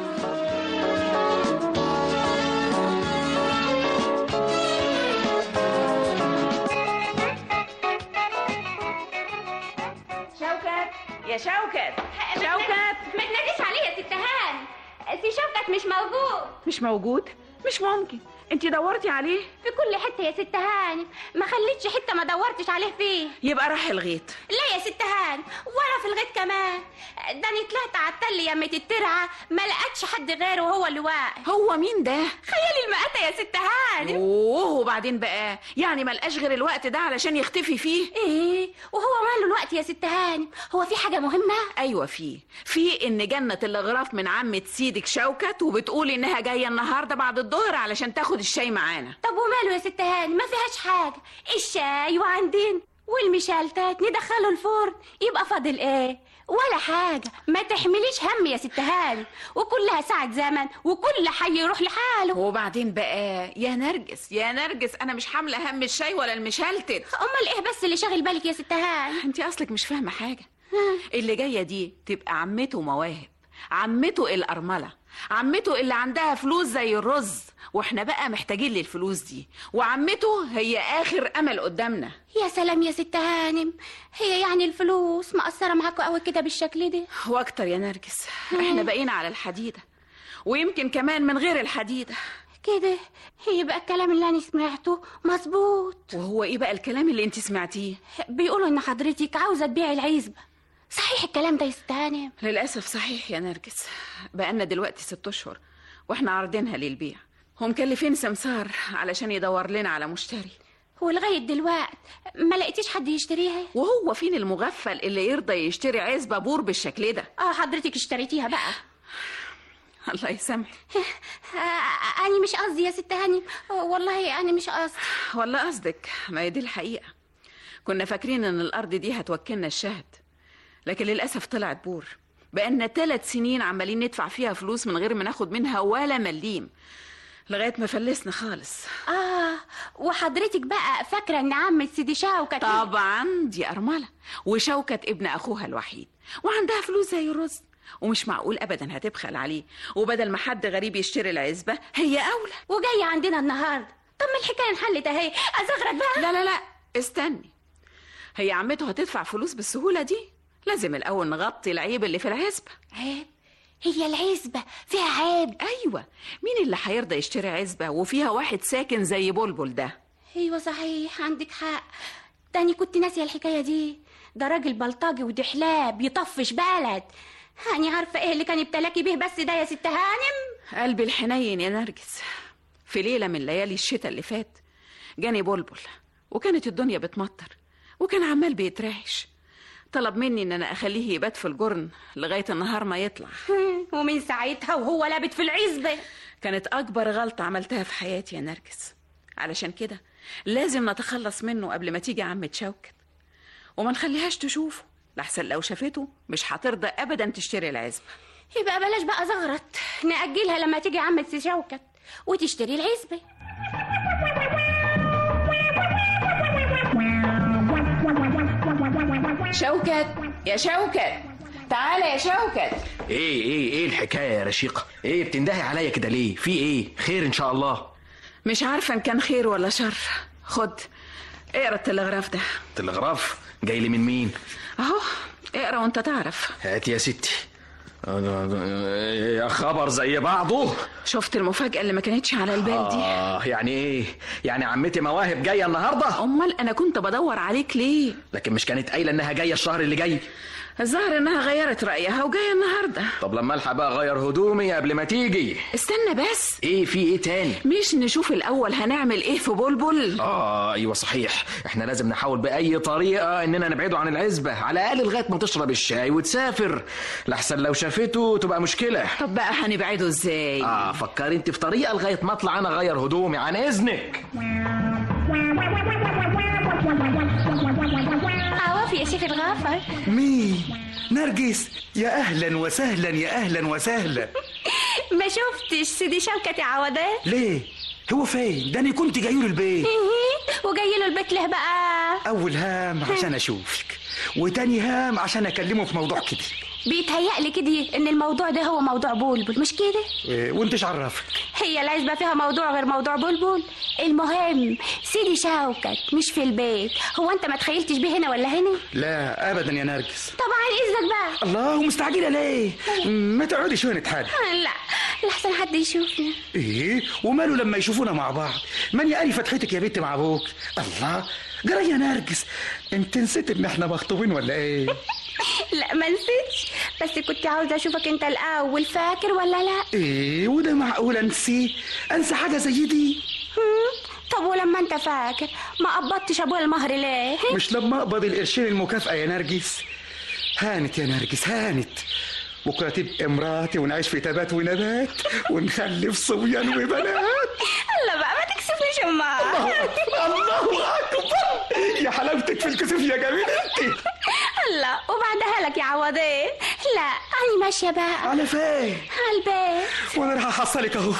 شوكت يا شوكت، شوكت ما تناديش عليه يا ست هان، سي شوكت مش موجود. مش موجود؟ مش ممكن، انت دورتي عليه في كل حته يا ست هانم، ما خليتش حته ما دورتش عليه فيه. يبقى راح الغيط. لا يا ست هانم، ولا في الغيط كمان، ده انا طلعت على التل يمة الترعه ما لقتش حد غيره وهو اللي واقف. هو مين ده؟ خيالي المقاتة يا ست هانم. اوه، وبعدين بقى يعني ما لقاش غير الوقت ده علشان يختفي فيه؟ ايه وهو ماله الوقت يا ست هانم؟ هو في حاجه مهمه؟ ايوه في ان جنة الاغراف من عمة سيدك شوكت، وبتقولي انها جايه النهارده بعد الظهر علشان تاخد الشاي معانا. طب وماله يا ست هانم؟ ما فيهاش حاجه، الشاي وعندين والمشالتات ندخله الفرن، يبقى فاضل ايه؟ ولا حاجه. ما تحمليش هم يا ست هانم، وكلها ساعه زمن وكل حي يروح لحاله. وبعدين بقى يا نرجس يا نرجس، انا مش حامله هم الشاي ولا المشالتت. امال ايه بس اللي شاغل بالك يا ست هانم؟ انت اصلك مش فاهمه حاجه. اللي جايه دي تبقى عمته مواهب، عمته الأرملة، عمته اللي عندها فلوس زي الرز، واحنا بقى محتاجين للفلوس دي، وعمته هي آخر أمل قدامنا. يا سلام يا ست هانم، هي يعني الفلوس مقصرة معاكوا قوي كده بالشكل ده؟ واكتر يا نرجس، احنا بقينا على الحديدة، ويمكن كمان من غير الحديدة كده. يبقى الكلام اللي انا سمعته مظبوط. وهو ايه بقى الكلام اللي انت سمعتيه؟ بيقولوا ان حضرتك عاوزة تبيعي العزبة، صحيح الكلام ده يا ست هانم؟ للأسف صحيح يا نرجس، بقالنا دلوقتي 6 أشهر واحنا عارضينها للبيع، ومكلفين سمسار علشان يدور لنا على مشتري، ولغاية دلوقتي ما لقيتيش حد يشتريها؟ وهو فين المغفل اللي يرضى يشتري عزبة بور بالشكل ده؟ حضرتك اشتريتيها بقى. الله يسامحك. أنا مش قصدي يا ست هانم، والله أنا مش قصدي. والله قصدك، ما هي دي الحقيقة. كنا فاكرين إن الأرض دي هتوكلنا الشهد، لكن للأسف طلعت بور. بقالنا 3 سنين عمالين ندفع فيها فلوس من غير ما ناخد منها ولا مليم، لغاية ما فلسنا خالص. وحضرتك بقى فاكرة إن عمة سيدي شوكت؟ طبعا دي أرملة، وشوكت ابن أخوها الوحيد، وعندها فلوس زي الرز، ومش معقول أبدا هتبخل عليه، وبدل ما حد غريب يشتري العزبة هي أولى. وجاية عندنا النهاردة. طب ما الحكاية انحلت أهي، أزغرق بقى. لا لا لا استني، هي عمته هتدفع فلوس بالسهولة دي؟ لازم الأول نغطي العيب اللي في العزبة. عيب؟ هي العزبة فيها عيب؟ أيوة، مين اللي هيرضى يشتري عزبة وفيها واحد ساكن زي بلبل ده؟ أيوة صحيح، عندك حق، تاني كنت ناسية الحكاية دي. ده راجل بلطجي ودحلاب يطفش بلد. هاني عارفة ايه اللي كان ابتلاكي به بس ده يا ست هانم؟ قلبي الحنين يا نرجس. في ليلة من ليالي الشتاء اللي فات جاني بلبل، وكانت الدنيا بتمطر، وكان عمال بيترعش. طلب مني ان انا اخليه يبات في الجرن لغاية النهار ما يطلع. ومن ساعتها وهو لابت في العزبة. كانت اكبر غلطة عملتها في حياتي يا نرجس، علشان كده لازم نتخلص منه قبل ما تيجي عمة شوكت، وما نخليهاش تشوفه، لحسن لو شافته مش هترضى ابدا تشتري العزبة. يبقى بلاش بقى زغرت، نأجلها لما تيجي عمة سي شوكت وتشتري العزبة. شوكت يا شوكت، تعالى يا شوكت. ايه الحكايه يا رشيقه؟ ايه بتندهي عليا كده ليه؟ في ايه؟ خير ان شاء الله؟ مش عارفه ان كان خير ولا شر. خد اقرا التلغراف ده. تلغراف جاي لي من مين؟ اهو اقرا وانت تعرف. هات يا ستي. يا خبر زي بعضه. شفت المفاجأة اللي ما كانتش على البال دي؟ يعني ايه؟ يعني عمتي مواهب جاية النهاردة؟ امال انا كنت بدور عليك ليه؟ لكن مش كانت قايلة انها جاية الشهر اللي جاي؟ الظاهر انها غيرت رأيها وجاية النهاردة. طب لما الحق بقى اغير هدومي قبل ما تيجي. استنى بس. ايه في ايه تاني؟ مش نشوف الاول هنعمل ايه في بلبل؟ ايوه صحيح، احنا لازم نحاول باي طريقة اننا نبعده عن العزبة على الاقل لغاية ما تشرب الشاي وتسافر، لحسن لو شافته تبقى مشكلة. طب بقى هنبعده ازاي؟ فكري انت في طريقة لغاية ما اطلع انا اغير هدومي عن اذنك. عوافي يا شيخ الغافر. مين؟ نرجس؟ يا اهلا وسهلا يا اهلا وسهلا. ما شفتش سيدي شوكت يا عوضان؟ ليه؟ هو فين؟ ده انا كنت جاي له البيت. وجاي له البيت له بقى؟ اول هام عشان اشوفك، وتاني هام عشان اكلمه في موضوع كده. بيتهيألي كده ان الموضوع ده هو موضوع بلبل، مش كده؟ وانتش عرفك؟ هي العزبة فيها موضوع غير موضوع بلبل؟ المهم سيدي شوكت مش في البيت، هو انت ما تخيلتش بيه هنا ولا هنا؟ لا ابدا يا نرجس. طبعا اذنك بقى. الله، ومستعجله ليه؟ ما تقعدي شويه نتحدى. لا لحسن حد يشوفنا. ايه وماله لما يشوفونا مع بعض؟ ماني قاري فتحتك يا بنت مع ابوك. الله جرى يا نرجس، انت نسيت ان احنا مخطوبين ولا ايه؟ لا ما نسيتش، بس كنت عاوزه اشوفك انت الاول، فاكر ولا لا؟ ايه وده معقول انسى حاجه زي دي؟ طب ولما انت فاكر ما قبضتش ابويا المهر ليه؟ مش لما اقبض القرشين المكافأة يا نرجس؟ هانت يا نرجس هانت، بكره تبقى مراتي ونعيش في تبات ونبات ونخلف صبيان وبنات. الله بقى ما تكسفنيش امال. الله اكبر يا حلاوتك في الكسوف يا جميلتي. الله وبعدها لك يا عوضين. لا انا ماشيه بقى. على فين؟ على البيت. وانا راح احصلك اهو.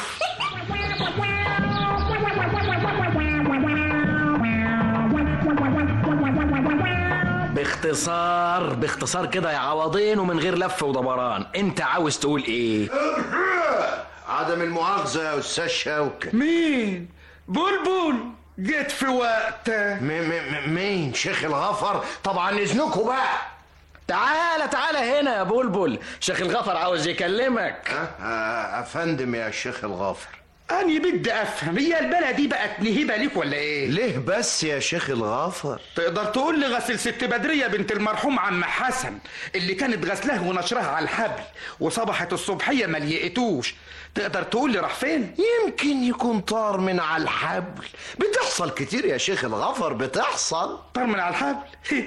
باختصار كده يا عوضين ومن غير لف ودوران، انت عاوز تقول ايه؟ عدم المؤاخذة يا استاذ شوكت. مين؟ بلبل جيت في وقته. مين؟ شيخ الغفر؟ طبعا اذنكم بقى. تعالى هنا يا بلبل، شيخ الغفر عاوز يكلمك. افندم يا شيخ الغفر. أنا بدي أفهم، هي البلد دي بقت نهيبة ليك ولا إيه؟ ليه بس يا شيخ الغافر؟ تقدر تقول لي غسل ست بدرية بنت المرحوم عم حسن اللي كانت غسلها ونشرها على الحبل وصبحت الصبحية ما لقيتوش، تقدر تقول لي راح فين؟ يمكن يكون طار من على الحبل، بتحصل كتير يا شيخ الغفر، بتحصل. طار من على الحبل؟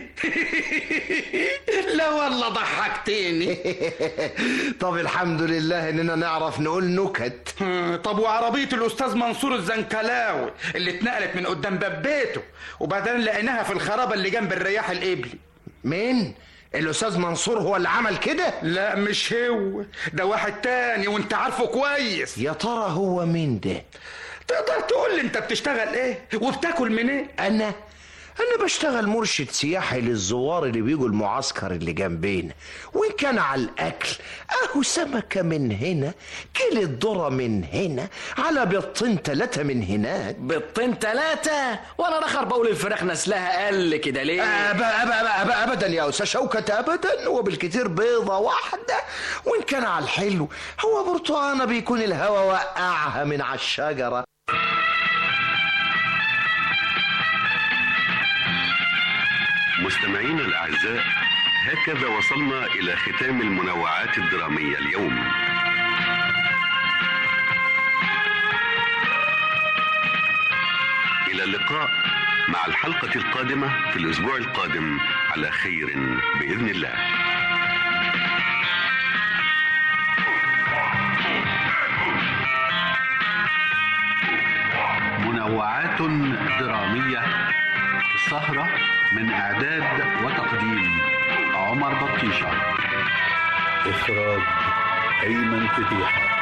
لا والله ضحكتني. طب الحمد لله اننا نعرف نقول نكت. طب وعربية الأستاذ منصور الزنكلاوي اللي اتنقلت من قدام باب بيته وبعدين لقيناها في الخرابة اللي جنب الرياح الإبلي. مين؟ الأستاذ منصور هو اللي عمل كده؟ لا مش هو، ده واحد تاني وانت عارفه كويس. يا ترى هو مين ده؟ تقدر تقول لي انت بتشتغل ايه وبتاكل منين؟ انا بشتغل مرشد سياحي للزوار اللي بيجوا المعسكر اللي جنبينا، وان كان على الاكل اهو سمكه من هنا، كيلو ذره من هنا، على بيضتين 3 من هناك. بيضتين 3؟ وانا رخر بقول الفراخ نسلها قل كده ليه؟ ابدا يا استاذ شوكت ابدا، وبالكتير بيضه واحده، وان كان على الحلو هو برتقانه بيكون الهوا وقعها من على الشجره. مستمعينا الأعزاء، هكذا وصلنا إلى ختام المنوعات الدرامية اليوم. إلى اللقاء مع الحلقة القادمة في الأسبوع القادم على خير بإذن الله. منوعات درامية، السهرة من إعداد وتقديم عمر بطيشة، إخراج أيمن فتيحة.